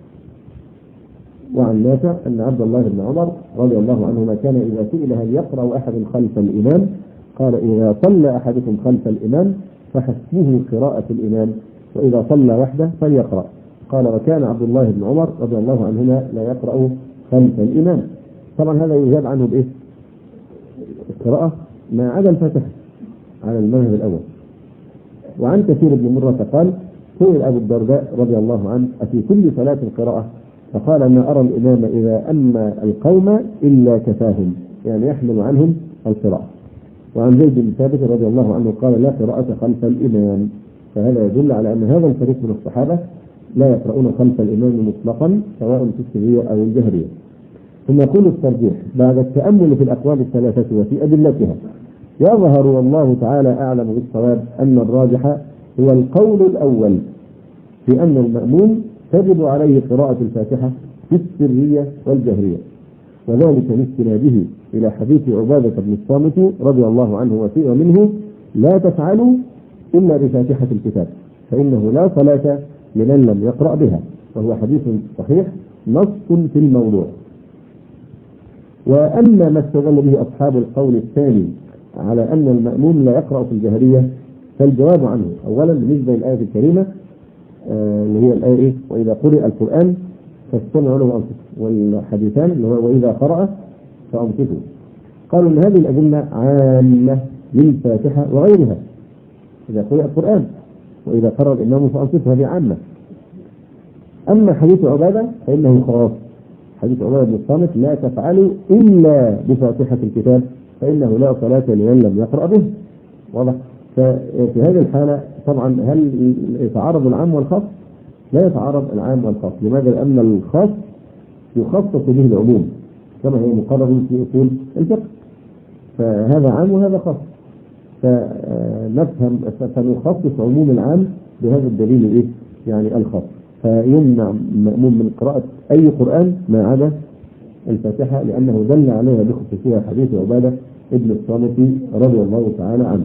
وعن نافع أن عبد الله بن عمر رضي الله عنهما كان إذا سئل هل يقرأ أحد خلف الإمام قال إذا صلى أحدكم خلف الإمام فحسبه قراءة الإمام، وإذا صلى وحده فليقرأ. قال وكان عبد الله بن عمر رضي الله عنهما لا يقرأ خلف الإمام. طبعا هذا يجاب عنه القراءة ما عدا الفاتحة على المذهب الأول. وعن كثير بن مرة قال سئل أبو الدرداء رضي الله عنه أفي كل صلاة قراءة؟ فقال ما أرى الإمام إذا أما القوم إلا كفاهم، يعني يحمل عنهم القراءة. وعن زيد بن ثابت رضي الله عنه قال لا قراءة خلف الإمام، فهذا يدل على أن هذا الفريق من الصحابة لا يقرؤون خلف الإمام مطلقا سواء في السرية أو الجهرية. ثم يقول الترجيح بعد التأمل في الأقوال الثلاثة وفي أدلتها يظهر والله تعالى أعلم بالصواب أن الراجح هو القول الأول في أن المأموم تجب عليه قراءة الفاتحة في السرية والجهرية، وذلك باستناده إلى حديث عبادة بن الصامت رضي الله عنه وفيه منه لا تفعلوا إلا بفاتحة الكتاب فإنه لا صلاة لمن لم يقرأ بها، وهو حديث صحيح نص في الموضوع. وأما ما استدل به أصحاب القول الثاني على أن المأموم لا يقرأ في الجهرية فالجواب عنه أولا بالنسبة للآية الكريمة اللي هي الآية وإذا قرئ القرآن فاستمعوا له وأنصتوا، والحديثان اللي هو وإذا قرأ فأنصتوا. قالوا أن هذه الأدلة عامة للفاتحة وغيرها، إذا قرئ القرآن وإذا قرأ الإمام فأنصتوا هذه عامة. أما حديث عبادة فإنه خاص، حديث عبادة بن الصامت لا تفعلوا إلا بفاتحة الكتاب فإنه لا صلاة لمن لم يقرأ به، واضح. ففي هذه الحالة طبعا هل يتعارض العام والخاص؟ لا يتعارض العام والخاص. لماذا؟ لأن الخاص يخصص به العموم كما هي مقرر في أصول الفقه، فهذا عام وهذا خاص، فنفهم فنخصص عموم العام بهذا الدليل يعني الخاص، فيمنع مأموم من قراءة أي قرآن ما عدا الفاتحة لأنه دل عليها بخصوصها حديث عبادة ابن الصامت رضي الله تعالى عنه.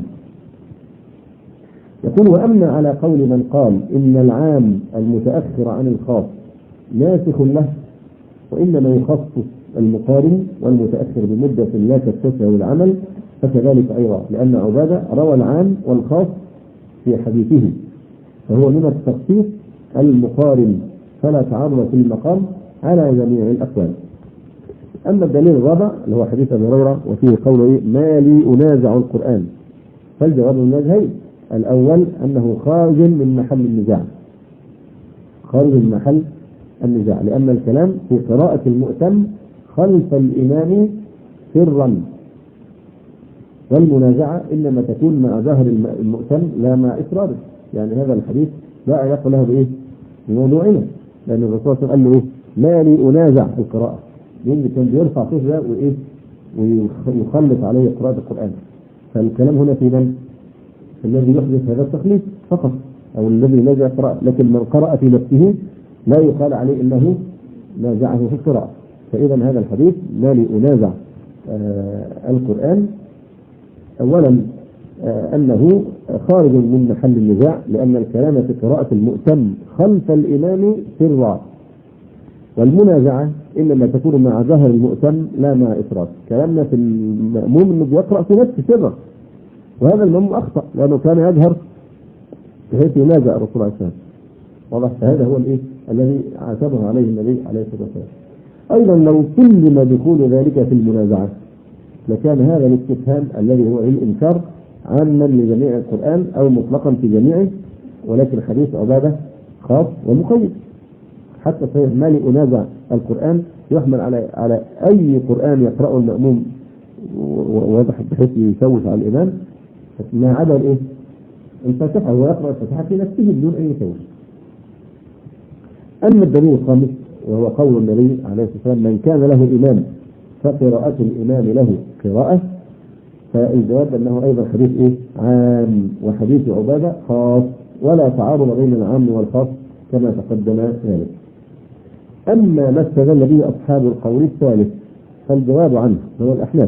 يقول وأما على قول من قال إن العام المتأخر عن الخاص ناسخ له وإنما يخصص المقارن والمتأخر بمدة لا تتسع العمل فكذلك أيضا، لأن عبادة روى العام والخاص في حديثه فهو من التخصيص المقارن فلا تعارض في المقام على جميع الأقوال. أما الدليل الرابع اللي هو حديث أبي هريرة وفيه قوله ما لي أنازع القرآن، فالجواب من وجهين، الأول أنه خارج من محل النزاع، خارج من محل النزاع، لأن الكلام في قراءة المؤتم خلف الإمام سرا، والمنازعة إنما تكون مع ظاهر المؤتم لا مع إسراره، يعني هذا الحديث لا يقول له بموضوعنا، لأن الرسول صلى الله عليه وسلم قال له ما لي أنازع القراءة، لأن كان بيرفع صوته ده وإيه ويخلط عليه قراءة القرآن. فالكلام هنا في من؟ الذي يحدث هذا التخليط فقط، أو الذي ينازع القراءة، لكن من قرأ في نفسه لا يقال عليه إنه نازعه في القراءة. فإذا هذا الحديث ما لي أنازع القرآن، أولا أنه خارج من محل النزاع، لأن الكلام في قراءة المؤتم خلف الإمام سرا، والمنازعة إنما تكون مع ظهر المؤتم لا مع إفراط. كلامنا في المأموم إنه بيقرأ في نفسه سرا، وهذا المأموم أخطأ لأنه كان يجهر بحيث ينازع الرسول عليه الصلاة والسلام. واضح؟ فهذا هو الإيه الذي عاتبه عليه النبي عليه الصلاة والسلام. أيضا لو سلم دخول ذلك في المنازعة لكان هذا الاستفهام الذي هو الإنكار عاما لجميع القرآن أو مطلقا في جميعه، ولكن حديث عبادة خاص ومقيد. حتى صحيح ما لي أنازع القرآن يحمل على أي قرآن يقرأه المأموم واضح بحيث يشوش على الإمام، ما عدا الإيه؟ الفاتحة، هو يقرأ الفاتحة في نفسه بدون أي توش. أما الدليل الخامس وهو قول النبي عليه الصلاة والسلام: من كان له إمام فقراءة الإمام له قراءة، فالجواب أنه أيضا حديث إيه؟ عام، وحديث عبادة خاص، ولا تعارض بين العام والخاص كما تقدم ذلك. أما ما استدل به أصحاب القول الثالث فالجواب عنه هو الأحناف،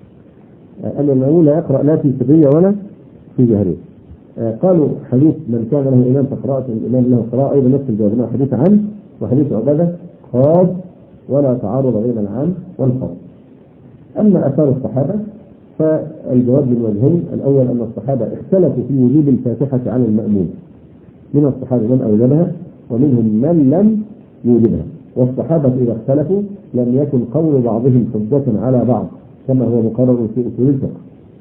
أن المأموم لا يقرأ لا في سرية ولا في جهرية. قالوا حديث من كان له إمام فقراءة الإمام له قراءة أيضا نفس الجواب، حديث عام وحديث عبادة خاص، ولا تعارض بين العام والخاص. أما آثار الصحابة فالجواب من وجهين: الأول أن الصحابة اختلفوا في وجوب الفاتحة على المأموم، من الصحابة من أوجبها ومنهم من لم يوجبها، والصحابة إذا اختلفوا لم يكن قول بعضهم حجة على بعض كما هو مقرر في أصول الفقه.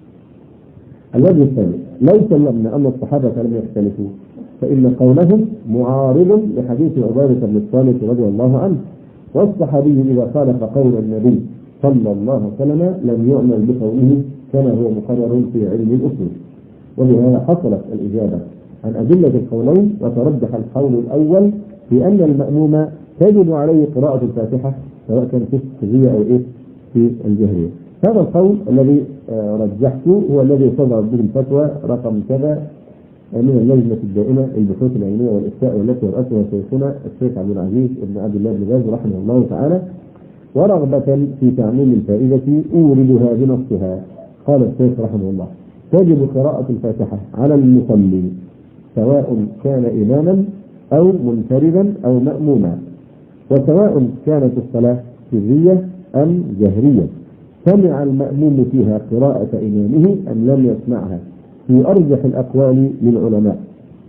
الوجه الثاني: لو سلمنا أن الصحابة لم يختلفوا فإن قولهم معارض لحديث عبادة بن الصامت رضي الله عنه، والصحابي إذا خالف قول النبي صلى الله عليه وسلم لم يعمل بقوله كما هو مقرر في علم الأصول. وبهذا حصلت الإجابة عن أدلة القولين، وترجح القول الأول في أن المأموم تجب عليه قراءة الفاتحة سواء كان في السرية أو إيه في الجهرية. هذا القول الذي رجحته هو الذي صدر به الفتوى رقم كذا من اللجنة الدائمة للبحوث العلمية والإفتاء، والتي رأسها شيخنا الشيخ عبد العزيز بن عبد الله بن باز رحمه الله تعالى. ورغبة في تعميم الفائدة أوردها بنصها. قال الشيخ رحمه الله: تجب قراءة الفاتحة على المصلي سواء كان إماما أو منفردا أو مأموما، وسواء كانت الصلاة سرية أم جهرية، سمع المأموم فيها قراءة إمامه أم لم يسمعها، في أرجح الأقوال للعلماء،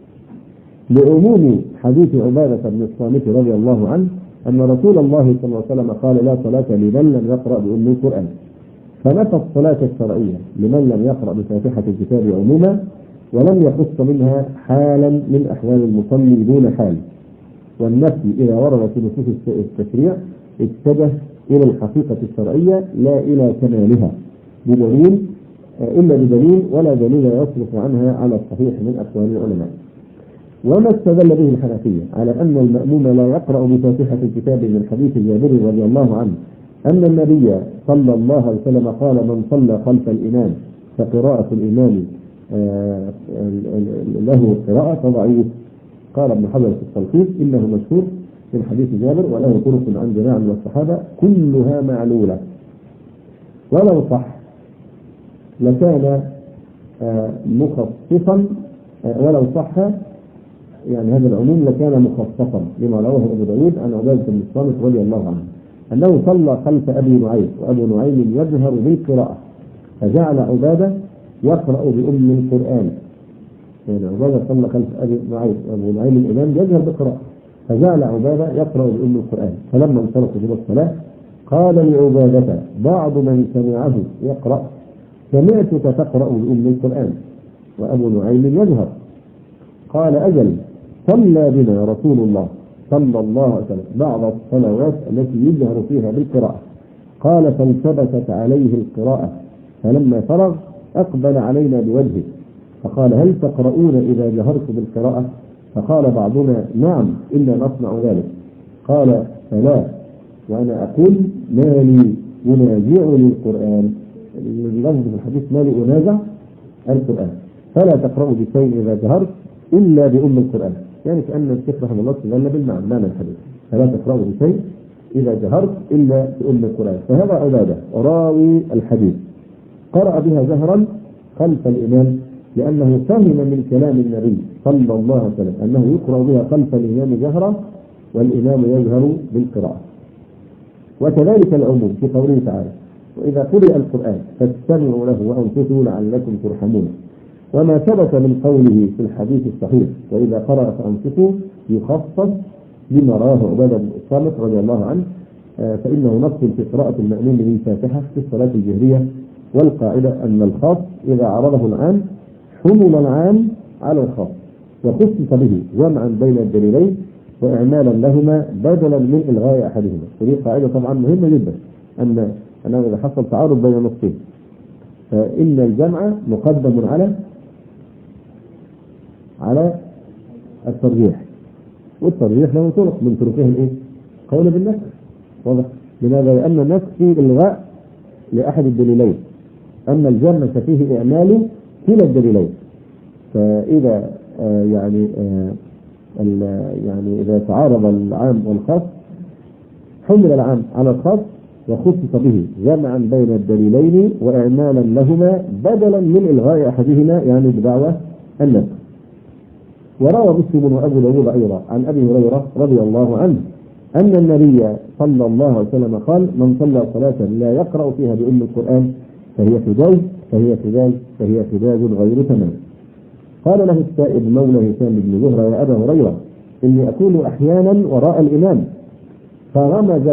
لعموم حديث عبادة بن الصامت رضي الله عنه أن رسول الله صلى الله عليه وسلم قال: لا صلاة لمن لم يقرأ بأم القرآن، فنفى الصلاة الشرعية لمن لم يقرأ بفاتحة الكتاب عموما، ولم يخص منها حالا من أحوال المصلي دون حال. والنفي إذا ورد في نصوص التشريع اتجه إلى الحقيقة الشرعية لا إلى كمالها بدليل إلا بدليل، ولا دليل يصرف عنها على الصحيح من أقوال العلماء. وما استدل به الحنفية على أن المأموم لا يقرأ بفاتحة الكتاب من حديث جابر رضي الله عنه أن النبي صلى الله عليه وسلم قال: من صلى خلف الإمام فقراءة الإمام له قراءة، فضعيف. قال ابن حجر في التلخيص: إنه مشهور من حديث جابر وله طرق عن جماعة من الصحابة كلها معلولة. ولو صح لكان مخصصا، ولو صح يعني هذا العموم لكان مخصصا لما رواه أبو داود عن عبادة بن الصامت رضي الله عنه أنه صلى خلف أبي نعيم، وأبو نعيم يجهر بالقراءة، فجعل عبادة يقرأ بأم القرآن. يعني عبادة صلى خلف أبي نعيم وأبو نعيم الإمام يجهر بالقراءة، فجعل عبادة يقرأ بأم القرآن. فلما انصرفوا إلى الصلاة قال لعبادة بعض من سمعه يقرأ: سمعتك تقرأ بأم القرآن وأبو نعيم يجهر. قال: أجل، صلى بنا رسول الله صلى الله عليه وسلم بعض الصلوات التي يجهر فيها بالقراءة. قال: فانثبتت عليه القراءة، فلما فرغ أقبل علينا بوجهه فقال: هل تقرؤون إذا جهرت بالقراءة؟ فقال بعضنا: نعم، إنا نصنع ذلك. قال: فلا، وأنا أقول ما لي ينازعني القرآن، اللفظ في الحديث ما لي أنازع القرآن، فلا تقرأوا بشيء إذا جهرت إلا بأم القرآن. يعني كأن الشيخ رحمه الله تغلب المعنى الحديث، فلا تقرأوا بشيء إذا جهرت إلا بأم القرآن. فهذا عبادة. راوي الحديث قرأ بها جهرا خلف الإمام لأنه فهم من كلام النبي صلى الله عليه وسلم أنه يقرأ بها خلف الإمام جهرا والإمام يجهر بالقراءة. وكذلك العموم في قوله تعالى: وإذا قرئ القرآن فاستمعوا له وأنصتوا لعلكم ترحمون. وما ثبت من قوله في الحديث الصحيح: وإذا قرأ فأنصتوا، يخصص بما رواه عبادة بن الصامت رضي الله عنه، فإنه نص في قراءة المأموم للفاتحة في الصلاة الجهرية. والقاعدة أن الخاص إذا عرضه العام حمل العام على الخاص وخصص به جمعا بين الدليلين وإعمالا لهما بدلا من إلغاء أحدهما. ودي قاعدة طبعا مهمة جدا، أنه إذا حصل تعارض بين نصين فإن الجمع مقدم على الترجيح، والترجيح له طرق من طرقه الإيه؟ قول بالنسخ. واضح؟ لماذا؟ لأن النسخ فيه إلغاء لأحد الدليلين، أما الجمع ففيه إعمال كلا الدليلين. فإذا يعني إذا تعارض العام والخاص حمل العام على الخاص وخصص به جمعا بين الدليلين وإعمالا لهما بدلا من إلغاء أحدهما، يعني بدعوى النسخ. وروى مسلم وأبو داود أيضا عن أبي هريرة رضي الله عنه أن النبي صلى الله عليه وسلم قال: من صلى صلاة لا يقرأ فيها بأم القرآن فهي حجاج غير تمام. قال له السائب مولى هشام بن زهرة: يا أبا هريرة، إني أكون أحيانا وراء الإمام فغمز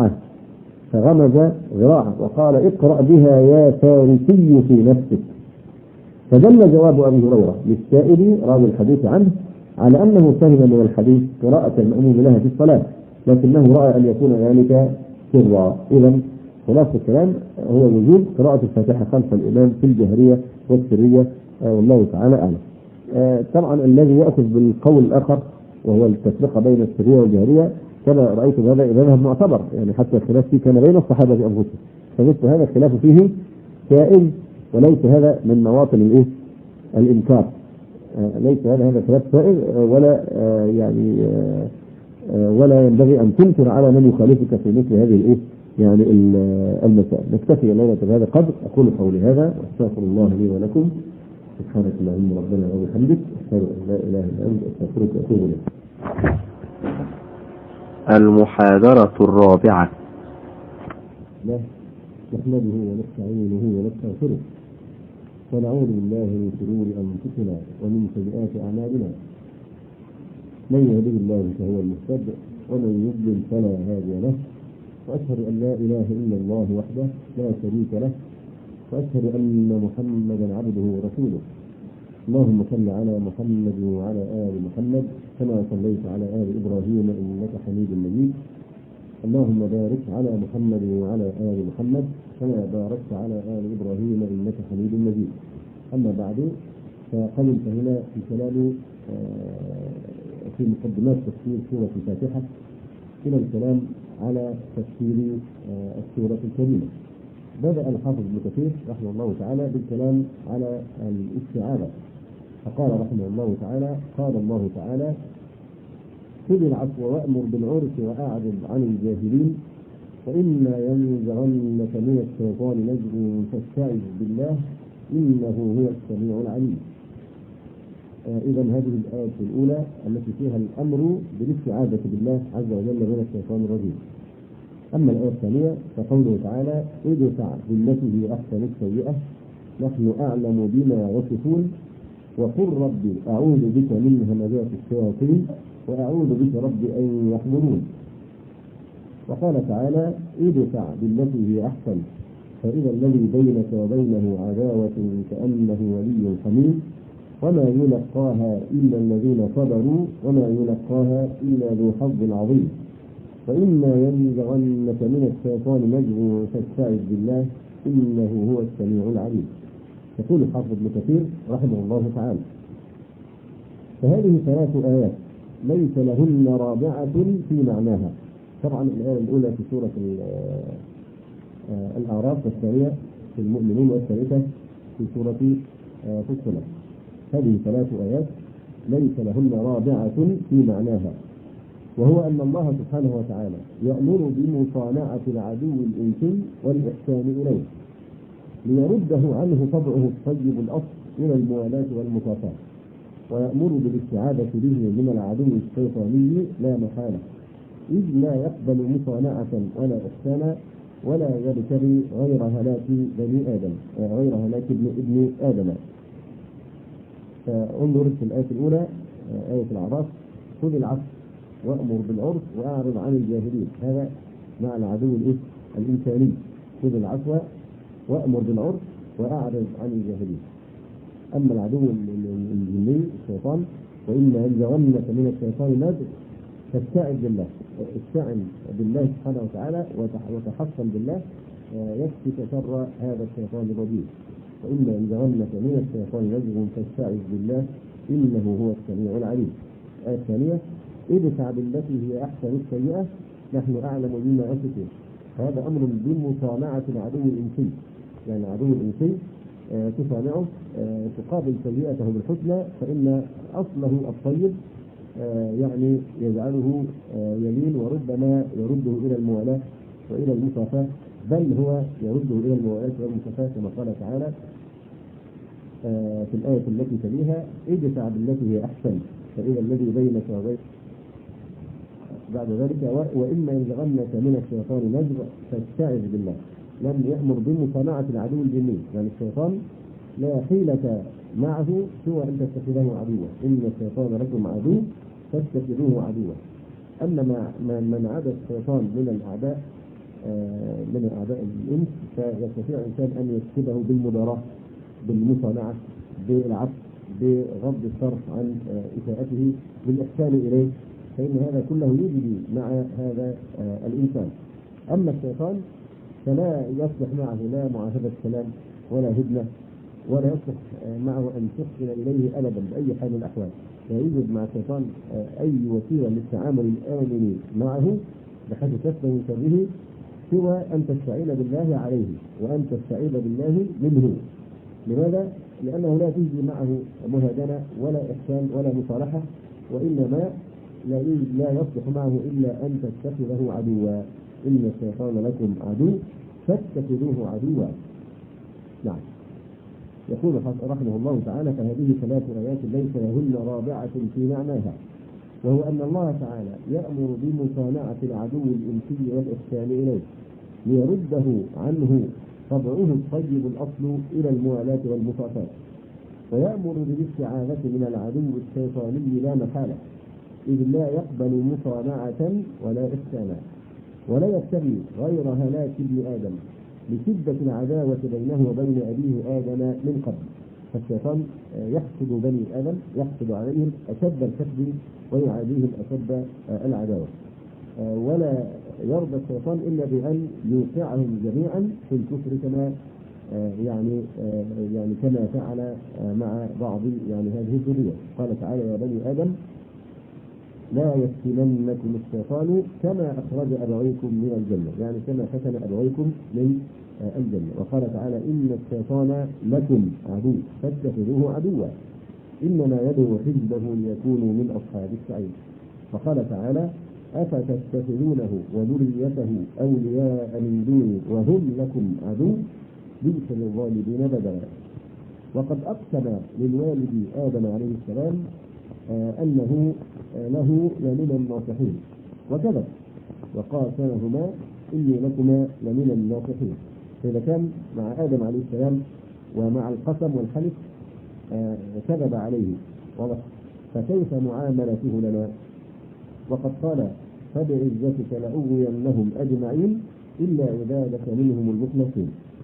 ذراعه وقال: اقرأ بها يا فارسي في نفسك. فدل جواب أبي هريرة للسائل راوي الحديث عنه على أنه فهم من الحديث قراءة المأموم لها في الصلاة، لكنه رأى أن يكون ذلك سرا. إذا خلاصة الكلام هو وجوب قراءة الفاتحة خلف الإمام في الجهرية والسرية، والله تعالى أعلم. طبعا الذي يأخذ بالقول الآخر وهو التفرقة بين السرية والجهرية كما رأيت هذا مذهب معتبر، يعني حتى الخلاف فيه كان بين الصحابة أنفسهم، فمثل هذا الخلاف فيه جائز وليس هذا من مواطن الإنكار. ليس هذا خلاف سائغ ولا ينبغي أن تنكر على من يخالفك في مثل هذه المسائل. نكتفي الليلة بهذا القدر. أقول قولي هذا وأستغفر الله لي ولكم. سبحانك اللهم ربنا وبحمدك، أشهد أن لا إله إلا أنت، أستغفرك وأتوب إليك. المحاضرة الرابعة. نحمده ونستعينه ونستغفره ونعوذ بالله من شرور أنفسنا ومن سيئات أعمالنا. من يهده الله فهو المهتد ومن يضلل فلا هادي له، وأشهد أن لا إله إلا الله وحده لا شريك له، وأشهد أن محمدا عبده ورسوله. اللهم صل على محمد وعلى آل محمد كما صليت على آل إبراهيم إنك حميد مجيد. اللهم بارك على محمد وعلى آل محمد كما باركت على آل إبراهيم إنك حميد مجيد. أما بعد، فقد انتهينا في كلام في مقدمات تفسير سورة الفاتحة إلى الكلام على تفسير السورة الكريمة. بدأ الحافظ ابن كثير رحمه الله تعالى بالكلام على الاستعاذة، فقال رحمه الله تعالى: قال الله تعالى: خذ العفو وأمر بالعرف وأعرض عن الجاهلين وإما ينزغنك من الشيطان نزغ فاستعذ بالله إنه هو السميع العليم. إذا هذه الآية الأولى التي فيها الأمر بالاستعاذة بالله عز وجل من الشيطان الرجيم. أما الآية الثانية فقوله تعالى: ادفع بالتي هي أحسن السيئة نحن أعلم بما يصفون وقل ربي أعوذ بك من همزات الشياطين وأعوذ بك ربي أن يحضرون. وقال تعالى: ادفع بالتي هي أحسن فإذا الذي بينك وبينه عداوة كأنه ولي حميم وما يلقاها إلا الذين صبروا وما يلقاها إلا ذو حظ عظيم وإما ينزغنك من الشيطان نزغ فاستعذ بالله إنه هو السميع العليم. يقول الحافظ ابن كثير رحمه الله تعالى: فهذه 3 آيات ليس لهن رابعة في معناها، طبعا الآية الأولى في سورة الأعراف، والثانية في المؤمنين، والثالثة في سورة فصلت. هذه 3 آيات ليس لهن رابعة في معناها، وهو أن الله سبحانه وتعالى يأمر بمصانعة العدو الإنسي والإحسان إليه ليرده عنه طبعه الطيب الأصل إلى الموالاة والمكافاة، ويأمر بالاستعاذة به من العدو الشيطاني لا محالة، إذ لا يقبل مصانعة ولا إحسانا ولا يبتغي غير هلاك بني آدم، غير هلاك ابن آدم. فانظر في الآية الأولى آية الأعراف: خذ العفو وأمر بالعرف وأعرض عن الجاهلين. هذا مع العدو الإنساني: خذ العفو وأمر بالعرف وأعرض عن الجاهلين. أما العدو الجني الشيطان: وإما ينزغنك من الشيطان نزغ فاستعذ بالله، استعن بالله سبحانه وتعالى وتحصن بالله يكفيك شر هذا الشيطان الرجيم. وإما ينزغنك من الشيطان نزغ فاستعذ بالله إنه هو السميع العليم. الآية الثانية: ادفع بالتي هي أحسن السيئة نحن أعلم بما أصفه. هذا أمر بمصانعة العدو الإنسي، يعني العدو الإنسي تصانعه، تقابل سيئته بالحسنى، فإن أصله الطيب يعني يجعله يميل، وربما يرده إلى الموالاة وإلى المكافاة، بل هو يرده إلى الموالاة والمكافاة كما قال تعالى في الآية التي تليها: ادفع بالتي هي أحسن فإذا الذي بينك وبين. بعد ذلك: وإما ينزغنك من الشيطان نزغ فاستعذ بالله. لم يأمر بمصانعة العدو الجني، يعني الشيطان لا حيلة معه سوى أن تتخذه عدوا، إن الشيطان لكم عدو فاتخذوه عدوا. أما من عدا الشيطان من الأعداء الإنس، فيستطيع الإنسان أن يكسبه بالمداراة، بالمصانعة، بالعفو، بغض الصرف عن إساءته، بالإحسان إليه، فإن هذا كله يجري مع هذا الإنسان. أما الشيطان فلا يصلح معه لا معاهدة سلام ولا هدنة، ولا يصلح معه أن تحسن إليه أبدا بأي حال من الأحوال. لا يوجد مع الشيطان أي وسيلة للتعامل الآمن معه بحيث تسلم من شره سوى أن تستعين بالله عليه وأن تستعيذ بالله منه. لماذا؟ لأنه لا تجري معه مهادنة ولا إحسان ولا مصالحة، وإنما لا يصلح معه إلا أن تتخذه عدوا. إن الشيطان لكم عدو فاتخذوه عدوا. نعم. يقول رحمه الله تعالى: فهذه 3 آيات ليس لهن رابعة في معناها، وهو أن الله تعالى يأمر بمصانعة العدو الإنسي والإحسان إليه ليرده عنه طبعه الطيب الأصل إلى الموالاة والمكافاة، ويأمر بالاستعاذة من العدو الشيطاني لا محالة، إذ لا يقبل مصانعة ولا إحسانا ولا يبتغي غير هلاك ابن آدم لشدة العداوة بينه وبين أبيه آدم من قبل. فالشيطان يحسد بني آدم، يحسد عليهم أشد الحسد ويعاديهم أشد العداوة، ولا يرضى الشيطان إلا بأن يوقعهم جميعا في الكفر كما كما فعل مع بعض هذه الذرية. قال تعالى: يا بني آدم لا يفتننكم الشيطان كما أخرج أبويكم من الجنة، يعني كما فتن أبويكم من الجنة. وقال تعالى: إن الشيطان لكم عدو فاتخذوه عدوا إنما يدعو حزبه ليكونوا من أصحاب السعير. وقال تعالى: أفتتخذونه وذريته أولياء من دوني وهم لكم عدو بئس للظالمين بدلا. وقد أقسم للوالد آدم عليه السلام أنه له لمن الناصحين وكذب، وقاسمهما: إني لكما لمن الناصحين. فإذا كان مع آدم عليه السلام ومع القسم والحلف كذب عليه، فكيف معاملته لنا؟ وقد قال: فبعزتك لأغوينهم أجمعين إلا عبادك منهم المخلصين.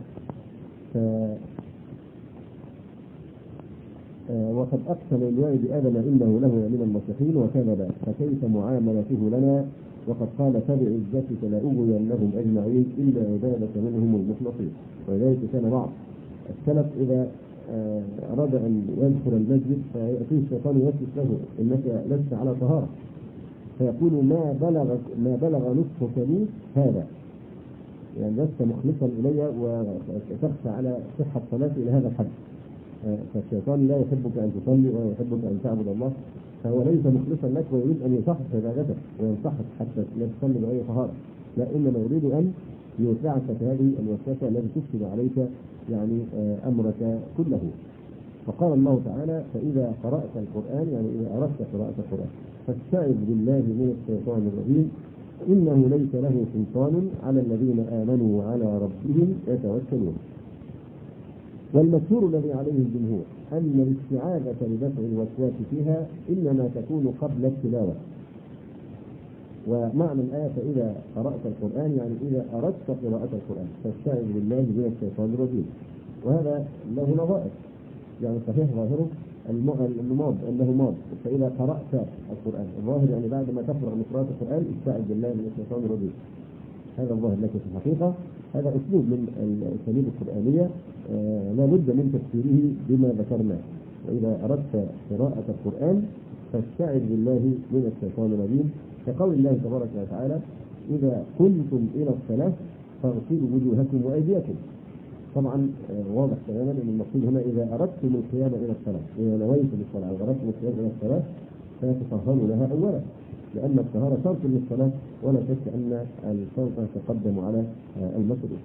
وقد أقسم الوالد آدم إنه له من الناصحين وكذب، فكيف معاملته لنا؟ وقد قال: فبعزتك لأغوينهم أجمعين إلا عبادك منهم المخلصين. ولذلك كان بعض السلف إذا أراد أن يدخل المسجد فيأتيه الشيطان يوسوس له: إنك لست على طهارة، فيقول ما بلغ نصفك لي هذا، يعني لست مخلصا إلي وتخشى على صحة صلاتي إلى هذا الحد. فالشيطان لا يحبك أن تصلي ولا يحبك أن تعبد الله، فهو ليس مخلصا لك ويريد أن يصحح عبادتك وينصحك حتى لا تصلي بغير طهارة، لا، إنما يريد أن يوسعك في هذه الوسوسة التي تفسد عليك يعني أمرك كله. فقال الله تعالى: فإذا قرأت القرآن، يعني إذا أردت قراءة القرآن فاستعذ بالله من الشيطان الرجيم إنه ليس له سلطان على الذين آمنوا وعلى ربهم يتوكلون. والمشهور الذي عليه الجمهور أن الاستعاذة لدفع الوسواس فيها إنما تكون قبل التلاوة. ومعنى الآية فإذا قرأت القرآن يعني إذا أردت قراءة القرآن فاستعذ بالله من الشيطان الرجيم، وهذا له نظائر، يعني صحيح ظاهره الماض أنه ماض، فإذا قرأت القرآن الظاهر يعني بعد ما تفرغ من قراءة القرآن استعذ بالله من الشيطان الرجيم، هذا الظاهر. لكن في الحقيقة هذا أسلوب من الأساليب القرآنية لا بد من تفسيره بما ذكرنا. وإذا أردت قراءة القرآن فاستعذ بالله من الشيطان الرجيم، كقول الله تبارك وتعالى: إذا قمتم إلى الصلاة فاغسلوا وجوهكم وأيديكم. طبعا واضح تماما ان المقصود هنا اذا اردتم القيام الى الصلاه، اذا نويتم الصلاه واردتم القيام الى الصلاه فتطهروا لها اولا، لان الطهاره شرط للصلاه، ولا شك ان الشرط يتقدم على المشروع.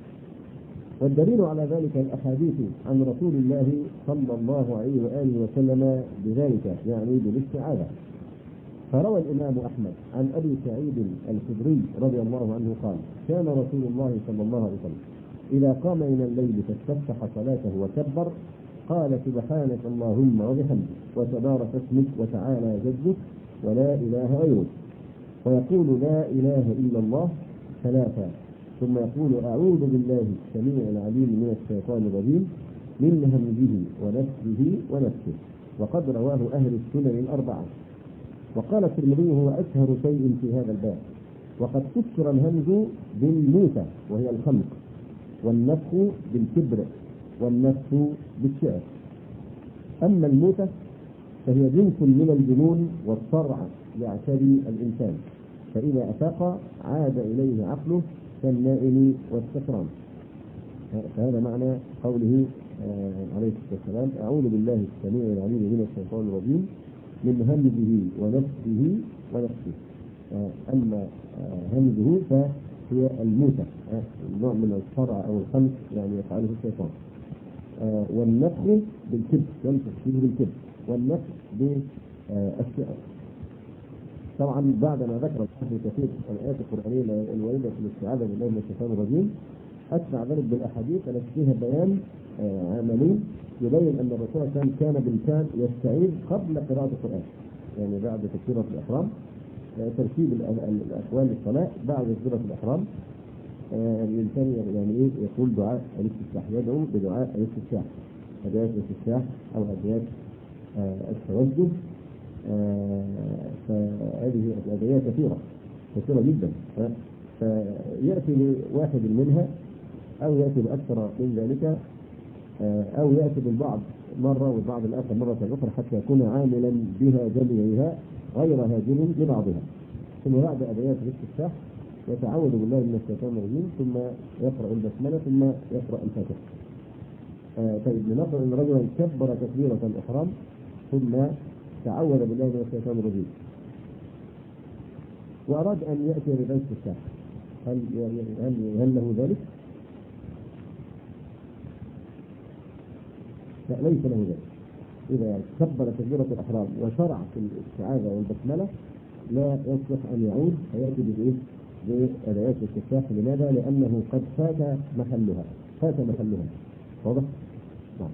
والدليل على ذلك الاحاديث عن رسول الله صلى الله عليه واله وسلم بذلك، يعني بالاستعاذه. فروى الامام احمد عن ابي سعيد الخدري رضي الله عنه قال: كان رسول الله صلى الله عليه وسلم إذا قام من الليل فاستفتح صلاته وكبر قال: سبحانك اللهم وبحمدك وتبارك اسمك وتعالى جدك ولا إله غيرك، ويقول: لا إله إلا الله ثلاثا، ثم يقول: أعوذ بالله السميع العليم من الشيطان الرجيم من همزه ونفسه ونفسه. وقد رواه أهل السنن الأربعة. وقال الترمذي: هو أشهر شيء في هذا الباب. وقد فسر الهمز بالموتة وهي الخنق، والنفخ بالكبر، والنفخ بالشعر. أما الموتة فهي جنس من الجنون والصرع يعتري الإنسان، فإذا أفاق عاد إليه عقله كالنائم والسكران. فهذا معنى قوله عليه الصلاة والسلام: أعوذ بالله السميع العليم من الشيطان الرجيم من همزه ونفسه ونفسه. أما همزه هي الموتة، نوع من الصرع أو الخنق يعني يفعله الشيطان. والنفخ بالكبر، ينفخ فيه بالكبر، والنفخ بالشعر. طبعا بعدما ذكر ابن كثير الآيات القرآنية الواردة في الاستعاذة بالله من الشيطان الرجيم، أتبع ذلك بالأحاديث التي فيها بيان عملي يبين أن الرسول صلى الله عليه وسلم كان بالكاد يستعيذ قبل قراءة القرآن، يعني بعد تكبيرة الإحرام، ترتيب الأقوال للصلاة بعد تكبيرة الإحرام. الإنسان يعني إيه يقول دعاء الاستفتاح، يدعو بدعاء الاستفتاح، أدعيات الاستفتاح أو أدعيات التوجه. فهذه الأدعيات كثيرة جدا، فيأتي لواحد منها أو يأتي بأكثر من ذلك، أو يأتي بالبعض مرة والبعض الآخر مرة أخرى، حتى يكون عاملا بها جميعها غير هاجر لبعضها. ثم بعد أدعيات الاستفتاح يتعوذ بالله من الشيطان الرجيم، ثم يقرأ البسملة، ثم يقرأ الفاتحة. طيب، لنفرض أن رجلا كبر تكبيرة الإحرام ثم تعوذ بالله من الشيطان الرجيم وأراد أن يأتي بالاستفتاح، هل له ذلك؟ لا، ليس له ذلك. إذا كبر تكبيرة الإحرام وشرع في الاستعاذة والبسملة لا يصلح أن يعود فيأتي بأدعيات الاستفتاح. لماذا؟ لأنه قد فات محلها. واضح؟ نعم.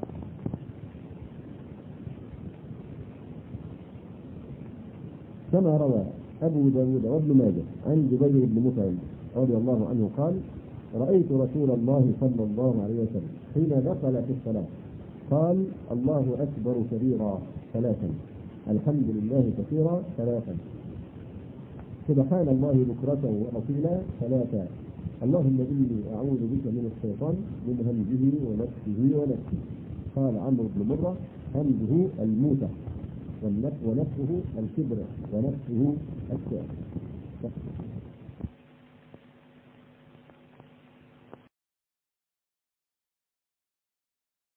كما روى أبو داود وابن ماجه عن جبير بن مطعم رضي الله عنه قال: رأيت رسول الله صلى الله عليه وسلم حين دخل في الصلاة قال: الله أكبر كبيرا ثلاثا، الحمد لله كثيرا ثلاثا، سبحان الله بكرة وأصيلا ثلاثا، اللهم إني أعوذ بك من الشيطان من همزه ونفسه ونفسه. قال عمرو بن مرة: همزه الموتة، ونفسه الكبر ونفسه الشأن.